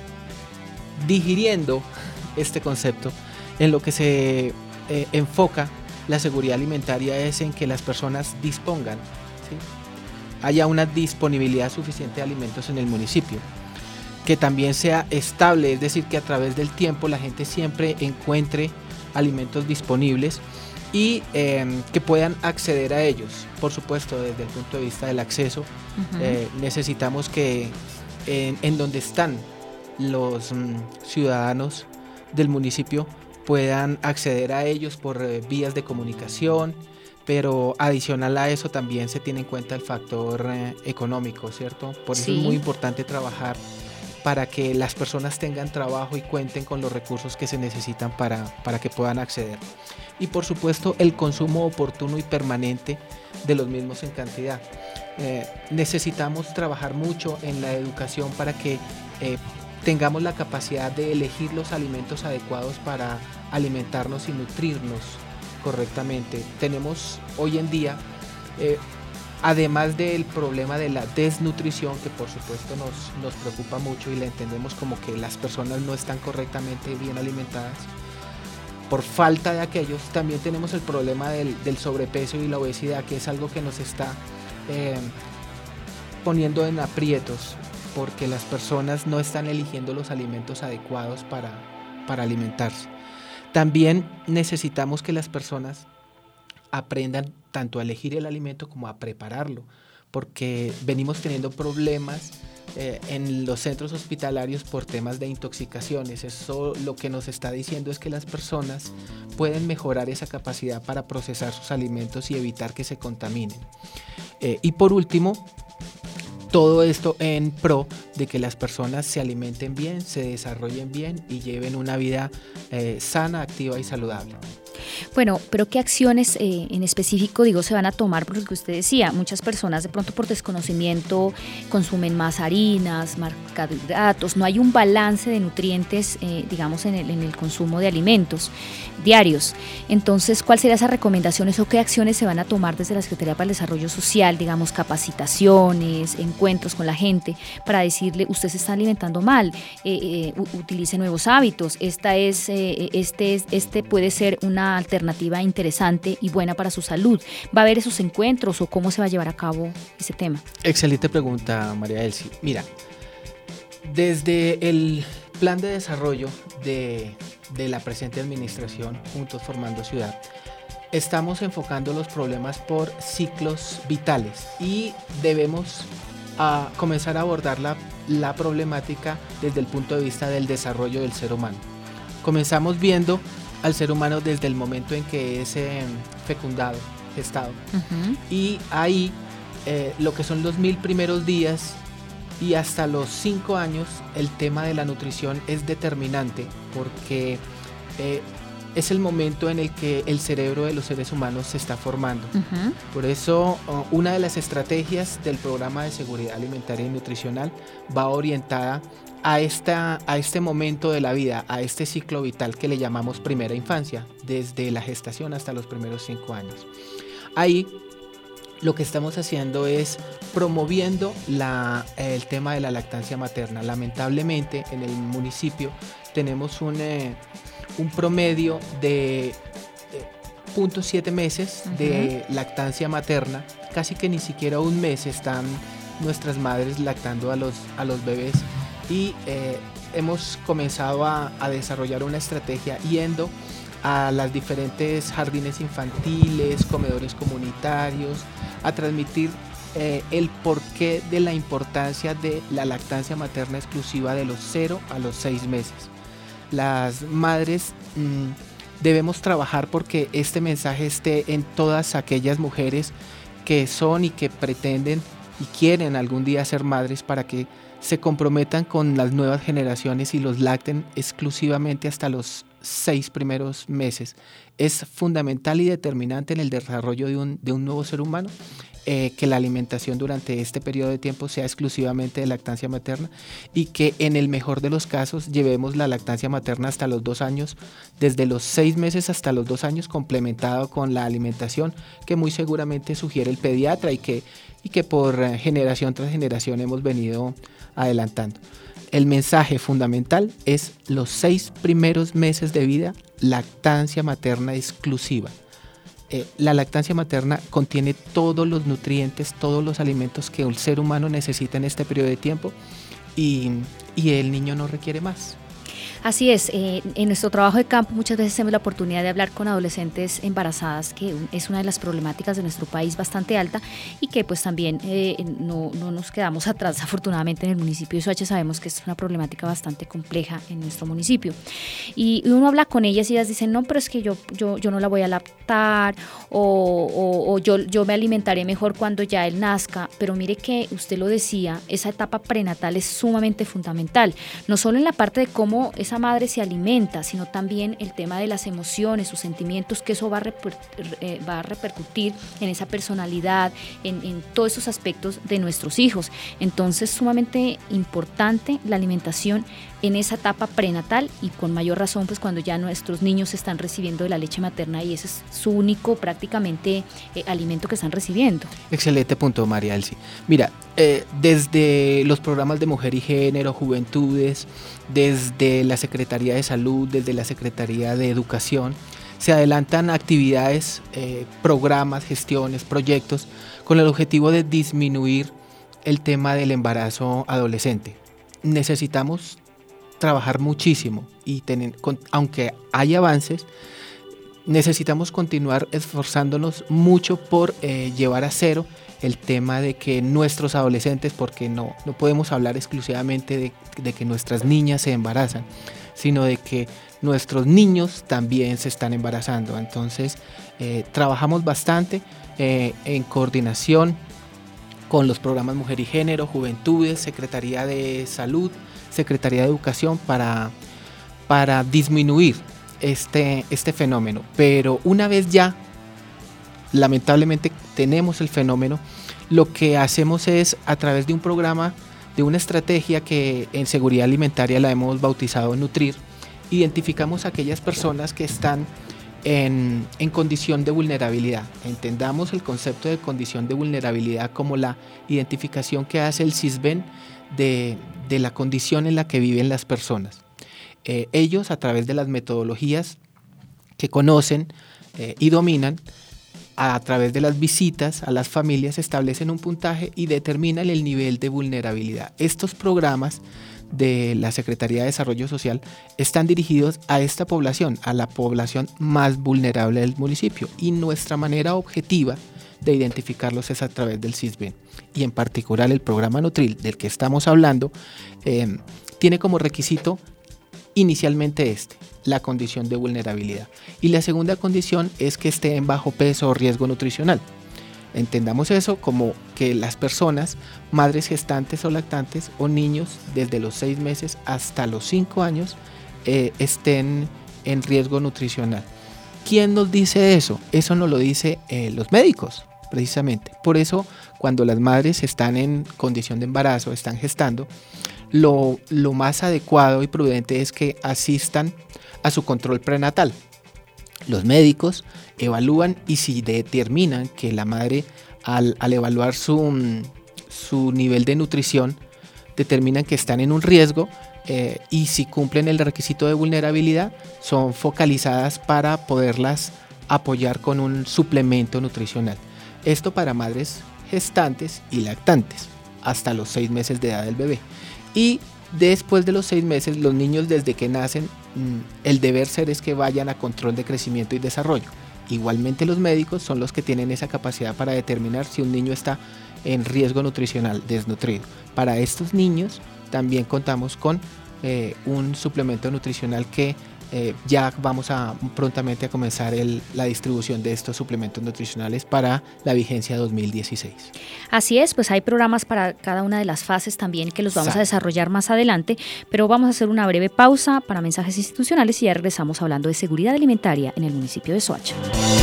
digiriendo este concepto, en lo que se eh, enfoca la seguridad alimentaria es en que las personas dispongan, ¿sí?, haya una disponibilidad suficiente de alimentos en el municipio, que también sea estable, es decir, que a través del tiempo la gente siempre encuentre alimentos disponibles y eh, que puedan acceder a ellos. Por supuesto, desde el punto de vista del acceso, uh-huh. eh, necesitamos que en, en donde están los mm, ciudadanos del municipio puedan acceder a ellos por eh, vías de comunicación, pero adicional a eso también se tiene en cuenta el factor eh, económico, ¿cierto? Por eso sí. Es muy importante trabajar para que las personas tengan trabajo y cuenten con los recursos que se necesitan para, para que puedan acceder. Y por supuesto el consumo oportuno y permanente de los mismos en cantidad. Eh, necesitamos trabajar mucho en la educación para que eh, tengamos la capacidad de elegir los alimentos adecuados para alimentarnos y nutrirnos correctamente. Tenemos hoy en día, eh, además del problema de la desnutrición, que por supuesto nos, nos preocupa mucho y la entendemos como que las personas no están correctamente bien alimentadas, por falta de aquellos, también tenemos el problema del, del sobrepeso y la obesidad, que es algo que nos está eh, poniendo en aprietos, porque las personas no están eligiendo los alimentos adecuados para, para alimentarse. También necesitamos que las personas aprendan tanto a elegir el alimento como a prepararlo, porque venimos teniendo problemas eh, en los centros hospitalarios por temas de intoxicaciones. Eso lo que nos está diciendo es que las personas pueden mejorar esa capacidad para procesar sus alimentos y evitar que se contaminen. Eh, y por último, todo esto en pro de que las personas se alimenten bien, se desarrollen bien y lleven una vida eh, sana, activa y saludable. Bueno, pero ¿qué acciones eh, en específico, digo, se van a tomar? Porque usted decía, muchas personas de pronto por desconocimiento consumen más harinas, más carbohidratos, no hay un balance de nutrientes, eh, digamos, en el, en el consumo de alimentos diarios. Entonces, ¿cuáles serían esas recomendaciones o qué acciones se van a tomar desde la Secretaría para el Desarrollo Social, digamos, capacitaciones, encuentros con la gente, para decirle, usted se está alimentando mal, eh, eh, utilice nuevos hábitos, esta es, eh, este, es, este puede ser una alternativa interesante y buena para su salud? ¿Va a haber esos encuentros o cómo se va a llevar a cabo ese tema? Excelente pregunta, María Elsie. Mira, desde el plan de desarrollo de, de la presente administración, Juntos Formando Ciudad, estamos enfocando los problemas por ciclos vitales y debemos a comenzar a abordar la, la problemática desde el punto de vista del desarrollo del ser humano. Comenzamos viendo al ser humano desde el momento en que es eh, fecundado, gestado. Uh-huh. Y ahí eh, lo que son los mil primeros días y hasta los cinco años, el tema de la nutrición es determinante porque eh, es el momento en el que el cerebro de los seres humanos se está formando. Uh-huh. Por eso, uh, una de las estrategias del programa de seguridad alimentaria y nutricional va orientada a, esta, a este momento de la vida, a este ciclo vital que le llamamos primera infancia, desde la gestación hasta los primeros cinco años. Ahí lo que estamos haciendo es promoviendo la, el tema de la lactancia materna. Lamentablemente en el municipio tenemos un, eh, un promedio de cero punto siete meses uh-huh. de lactancia materna. Casi que ni siquiera un mes están nuestras madres lactando a los, a los bebés y eh, hemos comenzado a, a desarrollar una estrategia yendo a las diferentes jardines infantiles, comedores comunitarios, a transmitir eh, el porqué de la importancia de la lactancia materna exclusiva de los cero a los seis meses. Las madres mmm, debemos trabajar porque este mensaje esté en todas aquellas mujeres que son y que pretenden y quieren algún día ser madres para que se comprometan con las nuevas generaciones y los lacten exclusivamente hasta los seis primeros meses. Es fundamental y determinante en el desarrollo de un, de un nuevo ser humano eh, que la alimentación durante este periodo de tiempo sea exclusivamente de lactancia materna y que en el mejor de los casos llevemos la lactancia materna hasta los dos años, desde los seis meses hasta los dos años, complementado con la alimentación que muy seguramente sugiere el pediatra y que, y que por generación tras generación hemos venido adelantando. El mensaje fundamental es los seis primeros meses de vida, lactancia materna exclusiva. Eh, la lactancia materna contiene todos los nutrientes, todos los alimentos que el ser humano necesita en este periodo de tiempo y, y el niño no requiere más. Así es, eh, en nuestro trabajo de campo muchas veces tenemos la oportunidad de hablar con adolescentes embarazadas, que es una de las problemáticas de nuestro país bastante alta y que pues también eh, no, no nos quedamos atrás. Afortunadamente en el municipio de Soacha sabemos que es una problemática bastante compleja en nuestro municipio y uno habla con ellas y ellas dicen no, pero es que yo, yo, yo no la voy a lactar o, o, o yo, yo me alimentaré mejor cuando ya él nazca, pero mire que usted lo decía, esa etapa prenatal es sumamente fundamental, no solo en la parte de cómo esa madre se alimenta, sino también el tema de las emociones, sus sentimientos, que eso va a, reper, eh, va a repercutir en esa personalidad, en, en todos esos aspectos de nuestros hijos. Entonces, sumamente importante la alimentación en esa etapa prenatal y con mayor razón pues cuando ya nuestros niños están recibiendo de la leche materna y ese es su único prácticamente eh, alimento que están recibiendo. Excelente punto, María Elsie. Mira, eh, desde los programas de Mujer y Género, Juventudes, desde la Secretaría de Salud, desde la Secretaría de Educación, se adelantan actividades, eh, programas, gestiones, proyectos con el objetivo de disminuir el tema del embarazo adolescente. Necesitamos trabajar muchísimo y tener, con, aunque hay avances, necesitamos continuar esforzándonos mucho por eh, llevar a cero el tema de que nuestros adolescentes, porque no, no podemos hablar exclusivamente de, de que nuestras niñas se embarazan, sino de que nuestros niños también se están embarazando. Entonces, eh, trabajamos bastante eh, en coordinación con los programas Mujer y Género, Juventudes, Secretaría de Salud, Secretaría de Educación para, para disminuir este, este fenómeno. Pero una vez ya, lamentablemente, tenemos el fenómeno, lo que hacemos es, a través de un programa, de una estrategia que en seguridad alimentaria la hemos bautizado Nutrir, identificamos a aquellas personas que están en, en condición de vulnerabilidad. Entendamos el concepto de condición de vulnerabilidad como la identificación que hace el CISBEN de, de la condición en la que viven las personas. Eh, ellos, a través de las metodologías que conocen eh, y dominan, a través de las visitas a las familias, establecen un puntaje y determinan el nivel de vulnerabilidad. Estos programas de la Secretaría de Desarrollo Social están dirigidos a esta población, a la población más vulnerable del municipio, y nuestra manera objetiva de identificarlos es a través del CISBEN. Y en particular el programa Nutril, del que estamos hablando, eh, tiene como requisito inicialmente este, la condición de vulnerabilidad. Y la segunda condición es que esté en bajo peso o riesgo nutricional. Entendamos eso como que las personas, madres gestantes o lactantes o niños desde los seis meses hasta los cinco años eh, estén en riesgo nutricional. ¿Quién nos dice eso? Eso nos lo dice eh, los médicos, precisamente. Por eso, cuando las madres están en condición de embarazo, están gestando, lo, lo más adecuado y prudente es que asistan a su control prenatal. Los médicos evalúan y si determinan que la madre al, al evaluar su, su nivel de nutrición determinan que están en un riesgo eh, y si cumplen el requisito de vulnerabilidad son focalizadas para poderlas apoyar con un suplemento nutricional. Esto para madres gestantes y lactantes hasta los seis meses de edad del bebé. Y después de los seis meses, los niños desde que nacen, el deber ser es que vayan a control de crecimiento y desarrollo. Igualmente los médicos son los que tienen esa capacidad para determinar si un niño está en riesgo nutricional, desnutrido. Para estos niños también contamos con eh, un suplemento nutricional que eh, ya vamos a prontamente a comenzar el, la distribución de estos suplementos nutricionales para la vigencia dos mil dieciséis. Así es, pues hay programas para cada una de las fases también que los vamos Exacto. a desarrollar más adelante, pero vamos a hacer una breve pausa para mensajes institucionales y ya regresamos hablando de seguridad alimentaria en el municipio de Soacha.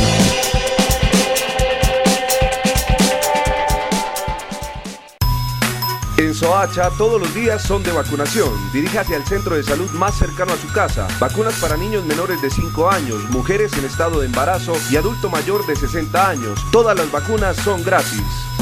En Soacha todos los días son de vacunación. Diríjase al centro de salud más cercano a su casa. Vacunas para niños menores de cinco años, mujeres en estado de embarazo y adulto mayor de sesenta años. Todas las vacunas son gratis.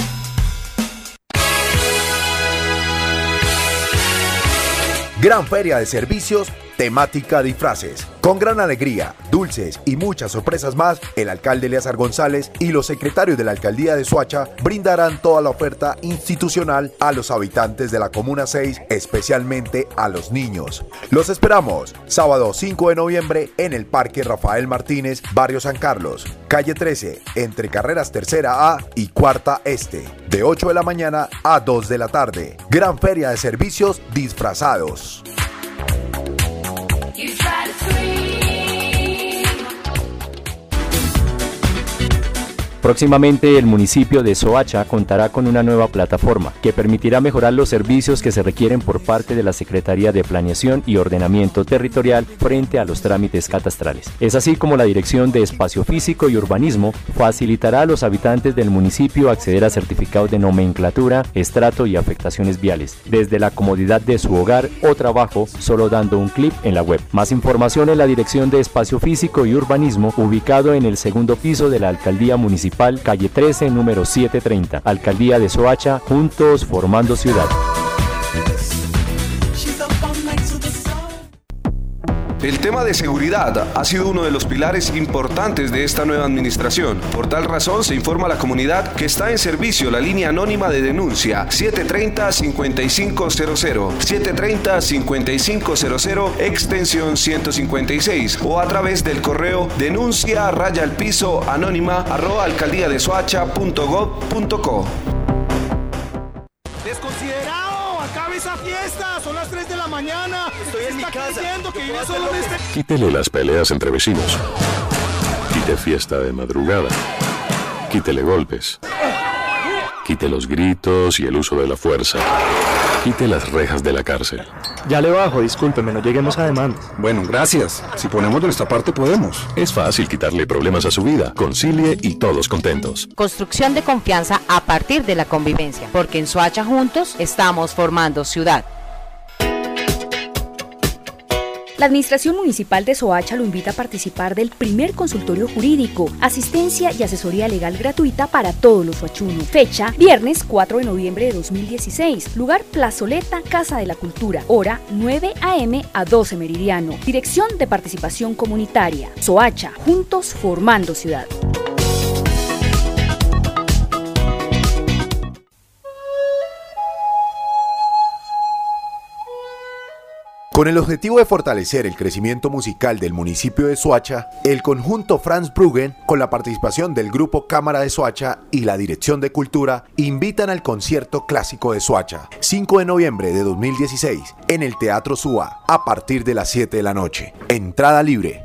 Gran feria de servicios, temática disfraces. Con gran alegría, dulces y muchas sorpresas más, el alcalde Eleazar González y los secretarios de la alcaldía de Soacha brindarán toda la oferta institucional a los habitantes de la Comuna seis, especialmente a los niños. Los esperamos sábado cinco de noviembre en el Parque Rafael Martínez, Barrio San Carlos, calle trece, entre carreras Tercera A y Cuarta Este, de ocho de la mañana a dos de la tarde. Gran feria de servicios disfrazados. Próximamente el municipio de Soacha contará con una nueva plataforma que permitirá mejorar los servicios que se requieren por parte de la Secretaría de Planeación y Ordenamiento Territorial frente a los trámites catastrales. Es así como la Dirección de Espacio Físico y Urbanismo facilitará a los habitantes del municipio acceder a certificados de nomenclatura, estrato y afectaciones viales, desde la comodidad de su hogar o trabajo, solo dando un clic en la web. Más información en la Dirección de Espacio Físico y Urbanismo, ubicado en el segundo piso de la Alcaldía Municipal, calle trece, número setecientos treinta, Alcaldía de Soacha, juntos formando ciudad. El tema de seguridad ha sido uno de los pilares importantes de esta nueva administración. Por tal razón, se informa a la comunidad que está en servicio la línea anónima de denuncia siete treinta, cincuenta y cinco cero cero, siete treinta, cincuenta y cinco cero cero, extensión ciento cincuenta y seis, o a través del correo denuncia raya al piso anónima arroba alcaldía de soacha punto gob punto co. ¡Desconsiderado! ¡Acabe esa fiesta! ¡Son las tres de la mañana! ¡Estoy en mi casa! Que vive solo en este... Quítele las peleas entre vecinos. Quite fiesta de madrugada. Quítele golpes. Quite los gritos y el uso de la fuerza. Quite las rejas de la cárcel. Ya le bajo, discúlpeme, no lleguemos a demanda. Bueno, gracias. Si ponemos de nuestra parte podemos. Es fácil quitarle problemas a su vida. Concilie y todos contentos. Construcción de confianza a partir de la convivencia, porque en Soacha juntos estamos formando ciudad. La Administración Municipal de Soacha lo invita a participar del primer consultorio jurídico, asistencia y asesoría legal gratuita para todos los soachunos. Fecha, viernes cuatro de noviembre de dos mil dieciséis. Lugar, Plazoleta, Casa de la Cultura. Hora, nueve a eme a doce meridiano. Dirección de Participación Comunitaria. Soacha, juntos formando ciudad. Con el objetivo de fortalecer el crecimiento musical del municipio de Soacha, el conjunto Franz Bruggen, con la participación del grupo Cámara de Soacha y la Dirección de Cultura, invitan al concierto clásico de Soacha, cinco de noviembre de dos mil dieciséis, en el Teatro Súa, a partir de las siete de la noche. Entrada libre.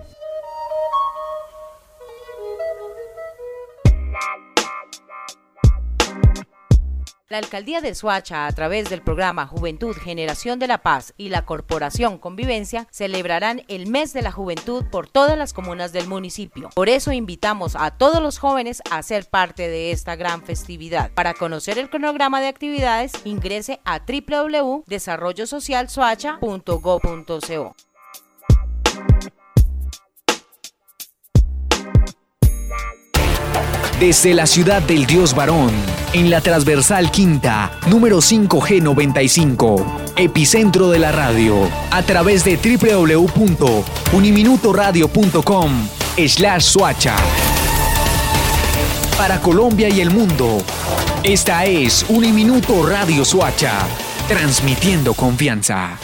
La Alcaldía de Soacha, a través del programa Juventud, Generación de la Paz y la Corporación Convivencia, celebrarán el Mes de la Juventud por todas las comunas del municipio. Por eso invitamos a todos los jóvenes a ser parte de esta gran festividad. Para conocer el cronograma de actividades, ingrese a doble u doble u doble u punto desarrollo social soacha punto gob punto co. Desde la ciudad del Dios Varón, en la transversal quinta, número cinco G noventa y cinco, epicentro de la radio, a través de doble u doble u doble u punto uniminutoradio punto com slash Soacha. Para Colombia y el mundo, esta es Uniminuto Radio Soacha, transmitiendo confianza.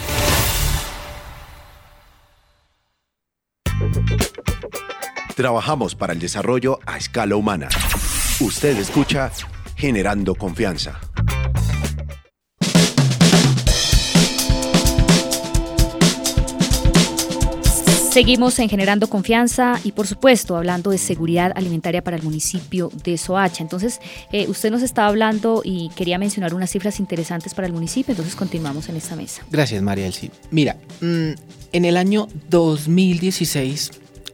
Trabajamos para el desarrollo a escala humana. Usted escucha Generando Confianza. Seguimos en Generando Confianza y, por supuesto, hablando de seguridad alimentaria para el municipio de Soacha. Entonces, eh, usted nos estaba hablando y quería mencionar unas cifras interesantes para el municipio, entonces continuamos en esta mesa. Gracias, María Elsie. Mira, mmm, en el año dos mil dieciséis,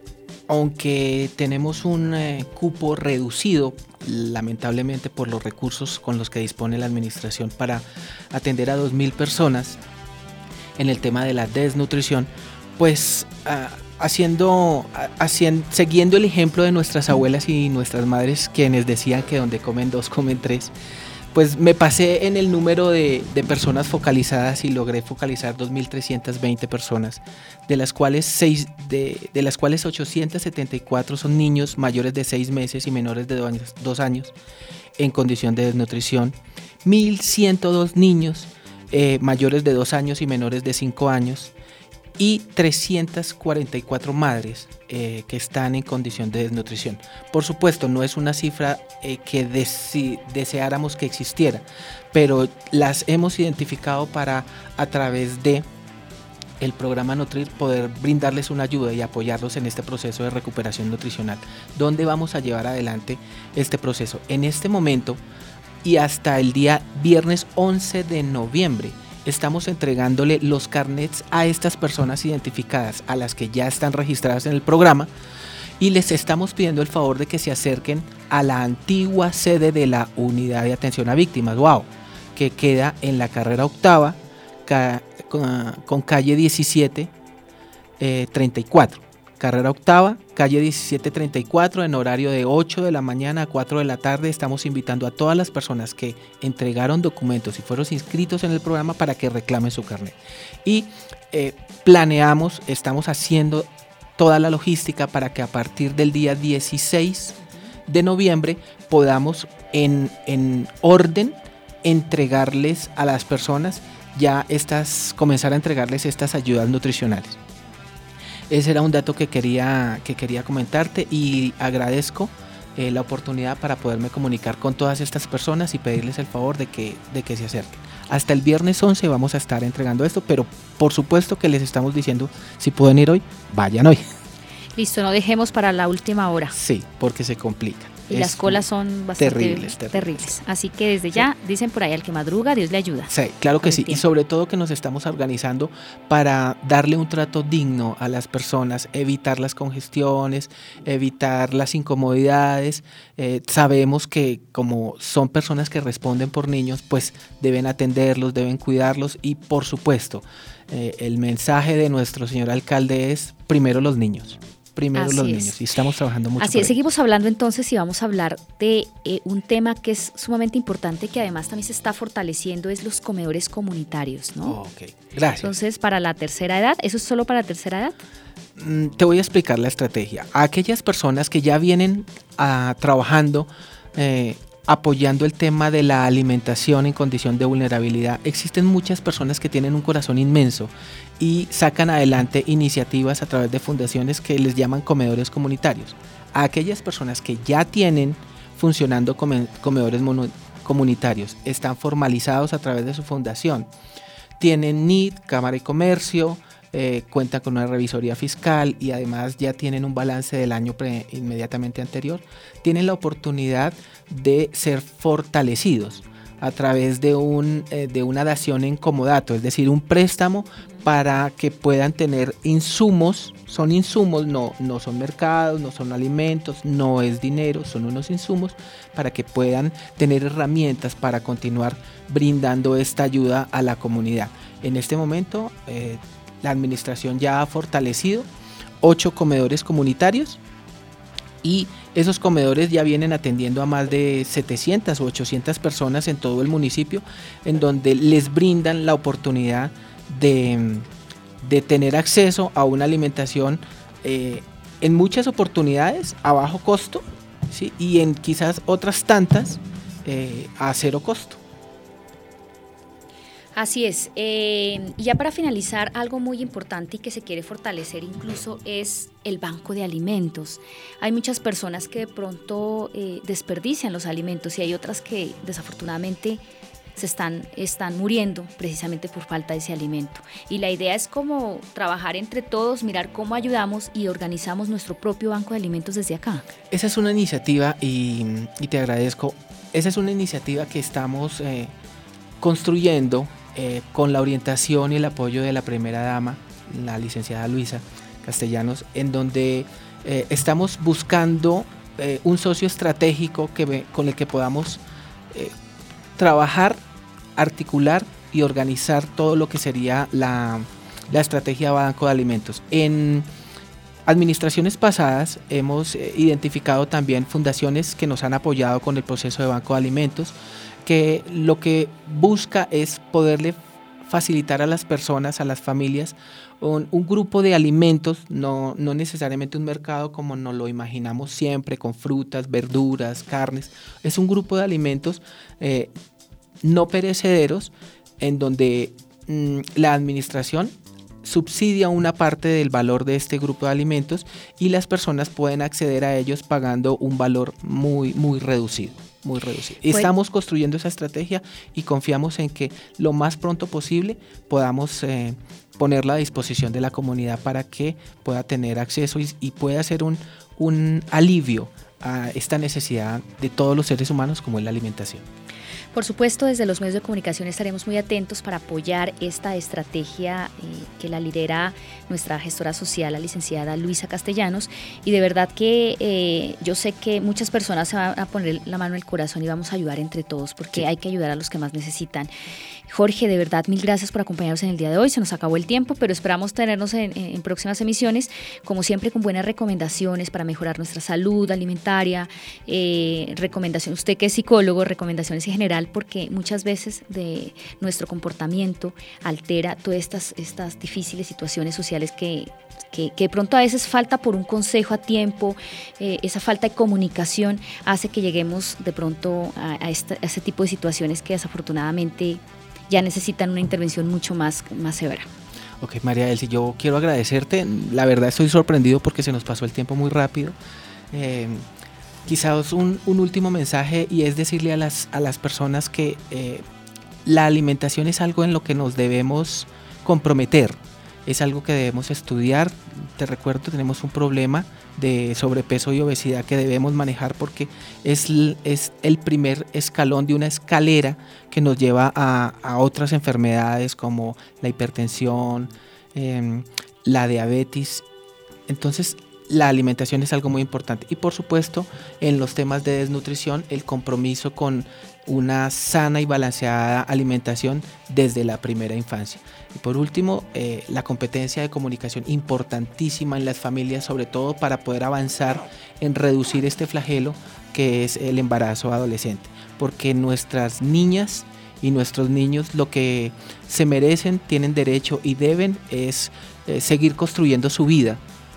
aunque tenemos un eh, cupo reducido, lamentablemente por los recursos con los que dispone la administración para atender a dos mil personas en el tema de la desnutrición, pues uh, haciendo, haciendo, siguiendo el ejemplo de nuestras abuelas y nuestras madres, quienes decían que donde comen dos, comen tres, pues me pasé en el número de, de personas focalizadas y logré focalizar dos mil trescientas veinte personas, de las cuales seis, de, de las cuales ochocientos setenta y cuatro son niños mayores de seis meses y menores de dos años en condición de desnutrición, mil ciento dos niños eh, mayores de dos años y menores de cinco años, y trescientas cuarenta y cuatro madres eh, que están en condición de desnutrición. Por supuesto, no es una cifra eh, que dese- deseáramos que existiera, pero las hemos identificado para, a través de el programa Nutrir, poder brindarles una ayuda y apoyarlos en este proceso de recuperación nutricional. ¿Dónde vamos a llevar adelante este proceso? En este momento y hasta el día viernes once de noviembre, estamos entregándole los carnets a estas personas identificadas, a las que ya están registradas en el programa, y les estamos pidiendo el favor de que se acerquen a la antigua sede de la Unidad de Atención a Víctimas, wow, que queda en la carrera octava, ca- con, con calle diecisiete treinta y cuatro. Carrera octava, calle diecisiete treinta y cuatro, en horario de ocho de la mañana a cuatro de la tarde. Estamos invitando a todas las personas que entregaron documentos y fueron inscritos en el programa para que reclamen su carnet. Y eh, planeamos, estamos haciendo toda la logística para que a partir del día dieciséis de noviembre podamos en, en orden entregarles a las personas ya estas, comenzar a entregarles estas ayudas nutricionales. Ese era un dato que quería, que quería comentarte, y agradezco eh, la oportunidad para poderme comunicar con todas estas personas y pedirles el favor de que, de que se acerquen. Hasta el viernes once vamos a estar entregando esto, pero por supuesto que les estamos diciendo, si pueden ir hoy, vayan hoy. Listo, no dejemos para la última hora. Sí, porque se complica. Y es las colas son bastante terribles, terribles. terribles. Así que desde ya, sí, dicen por ahí, al que madruga, Dios le ayuda. Sí, claro que sí. Y sobre todo que nos estamos organizando para darle un trato digno a las personas, evitar las congestiones, evitar las incomodidades. Eh, sabemos que como son personas que responden por niños, pues deben atenderlos, deben cuidarlos, y por supuesto, eh, el mensaje de nuestro señor alcalde es primero los niños. Primero Así los es. niños, y estamos trabajando mucho. Así es, ello. seguimos hablando entonces y vamos a hablar de eh, un tema que es sumamente importante, que además también se está fortaleciendo, es los comedores comunitarios, ¿no? Oh, ok, gracias. Entonces, para la tercera edad, ¿eso es solo para la tercera edad? Mm, te voy a explicar la estrategia. A aquellas personas que ya vienen ah, trabajando, eh, apoyando el tema de la alimentación en condición de vulnerabilidad, existen muchas personas que tienen un corazón inmenso y sacan adelante iniciativas a través de fundaciones que les llaman comedores comunitarios. A aquellas personas que ya tienen funcionando come- comedores mono- comunitarios, están formalizados a través de su fundación, tienen N I D, Cámara de Comercio, eh, cuentan con una revisoría fiscal y además ya tienen un balance del año pre- inmediatamente anterior, tienen la oportunidad de ser fortalecidos a través de, un, eh, de una dación en comodato, es decir, un préstamo para que puedan tener insumos, son insumos, no, no son mercados, no son alimentos, no es dinero, son unos insumos para que puedan tener herramientas para continuar brindando esta ayuda a la comunidad. En este momento eh, la administración ya ha fortalecido ocho comedores comunitarios y esos comedores ya vienen atendiendo a más de setecientas o ochocientas personas en todo el municipio, en donde les brindan la oportunidad de, de tener acceso a una alimentación eh, en muchas oportunidades a bajo costo, ¿sí? Y en quizás otras tantas eh, a cero costo. Así es. Eh, ya para finalizar, algo muy importante y que se quiere fortalecer incluso es el banco de alimentos. Hay muchas personas que de pronto eh, desperdician los alimentos y hay otras que desafortunadamente se están, están muriendo precisamente por falta de ese alimento. Y la idea es como trabajar entre todos, mirar cómo ayudamos y organizamos nuestro propio banco de alimentos desde acá. Esa es una iniciativa y, y te agradezco. Esa es una iniciativa que estamos eh, construyendo Eh, con la orientación y el apoyo de la primera dama, la licenciada Luisa Castellanos, en donde eh, estamos buscando eh, un socio estratégico que ve, con el que podamos eh, trabajar, articular y organizar todo lo que sería la, la estrategia Banco de Alimentos. En administraciones pasadas hemos eh, identificado también fundaciones que nos han apoyado con el proceso de Banco de Alimentos, que lo que busca es poderle facilitar a las personas, a las familias, un, un grupo de alimentos, no, no necesariamente un mercado como nos lo imaginamos siempre, con frutas, verduras, carnes. Es un grupo de alimentos eh, no perecederos en donde mmm, la administración subsidia una parte del valor de este grupo de alimentos y las personas pueden acceder a ellos pagando un valor muy, muy reducido. Muy reducido. Pues, estamos construyendo esa estrategia y confiamos en que lo más pronto posible podamos eh, ponerla a disposición de la comunidad para que pueda tener acceso y, y pueda ser un, un alivio a esta necesidad de todos los seres humanos como es la alimentación. Por supuesto, desde los medios de comunicación estaremos muy atentos para apoyar esta estrategia eh, que la lidera nuestra gestora social, la licenciada Luisa Castellanos, y de verdad que eh, yo sé que muchas personas se van a poner la mano en el corazón y vamos a ayudar entre todos porque sí. Hay que ayudar a los que más necesitan. Jorge, de verdad, mil gracias por acompañarnos en el día de hoy. Se nos acabó el tiempo, pero esperamos tenernos en, en próximas emisiones, como siempre, con buenas recomendaciones para mejorar nuestra salud alimentaria, eh, recomendaciones, usted que es psicólogo, recomendaciones en general, porque muchas veces de nuestro comportamiento altera todas estas, estas difíciles situaciones sociales que, que, que de pronto a veces falta por un consejo a tiempo, eh, esa falta de comunicación hace que lleguemos de pronto a, a, esta, a este tipo de situaciones que desafortunadamente ya necesitan una intervención mucho más, más severa. Ok, María Elsie, yo quiero agradecerte. La verdad estoy sorprendido porque se nos pasó el tiempo muy rápido. Eh, quizás un, un último mensaje y es decirle a las, a las personas que eh, la alimentación es algo en lo que nos debemos comprometer. Es algo que debemos estudiar. Te recuerdo, tenemos un problema de sobrepeso y obesidad que debemos manejar porque es, es el primer escalón de una escalera que nos lleva a, a otras enfermedades como la hipertensión, eh, la diabetes. Entonces, la alimentación es algo muy importante. Y por supuesto, en los temas de desnutrición, el compromiso con una sana y balanceada alimentación desde la primera infancia. Y por último, eh, la competencia de comunicación importantísima en las familias, sobre todo para poder avanzar en reducir este flagelo que es el embarazo adolescente. Porque nuestras niñas y nuestros niños lo que se merecen, tienen derecho y deben es eh, seguir construyendo su vida.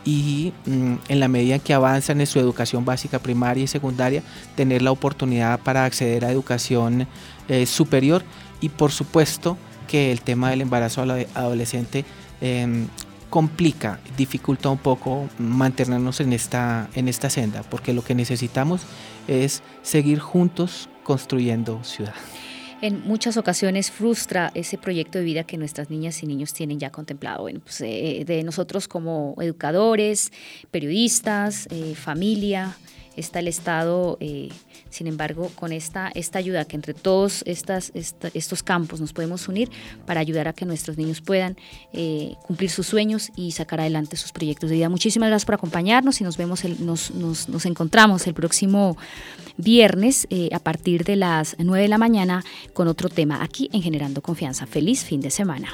Y mm, en la medida en que avanzan en su educación básica, primaria y secundaria, tener la oportunidad para acceder a educación eh, superior. Y por supuesto que el tema del embarazo adolescente eh, complica, dificulta un poco mantenernos en esta, en esta senda, porque lo que necesitamos es seguir juntos construyendo ciudad. En muchas ocasiones frustra ese proyecto de vida que nuestras niñas y niños tienen ya contemplado. Bueno, pues, eh, de nosotros como educadores, periodistas, eh, familia, está el Estado, eh, sin embargo, con esta, esta ayuda que entre todos estas, esta, estos campos nos podemos unir para ayudar a que nuestros niños puedan eh, cumplir sus sueños y sacar adelante sus proyectos de vida. Muchísimas gracias por acompañarnos y nos vemos, el, nos, nos, nos encontramos el próximo viernes eh, a partir de las nueve de la mañana con otro tema aquí en Generando Confianza. Feliz fin de semana.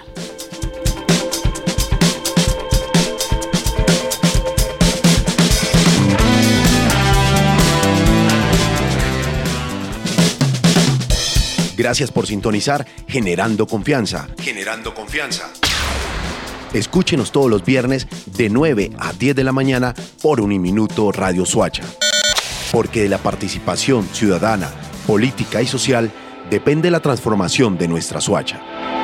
Gracias por sintonizar Generando Confianza. Generando Confianza. Escúchenos todos los viernes de nueve a diez de la mañana por Uniminuto Radio Soacha. Porque de la participación ciudadana, política y social depende la transformación de nuestra Soacha.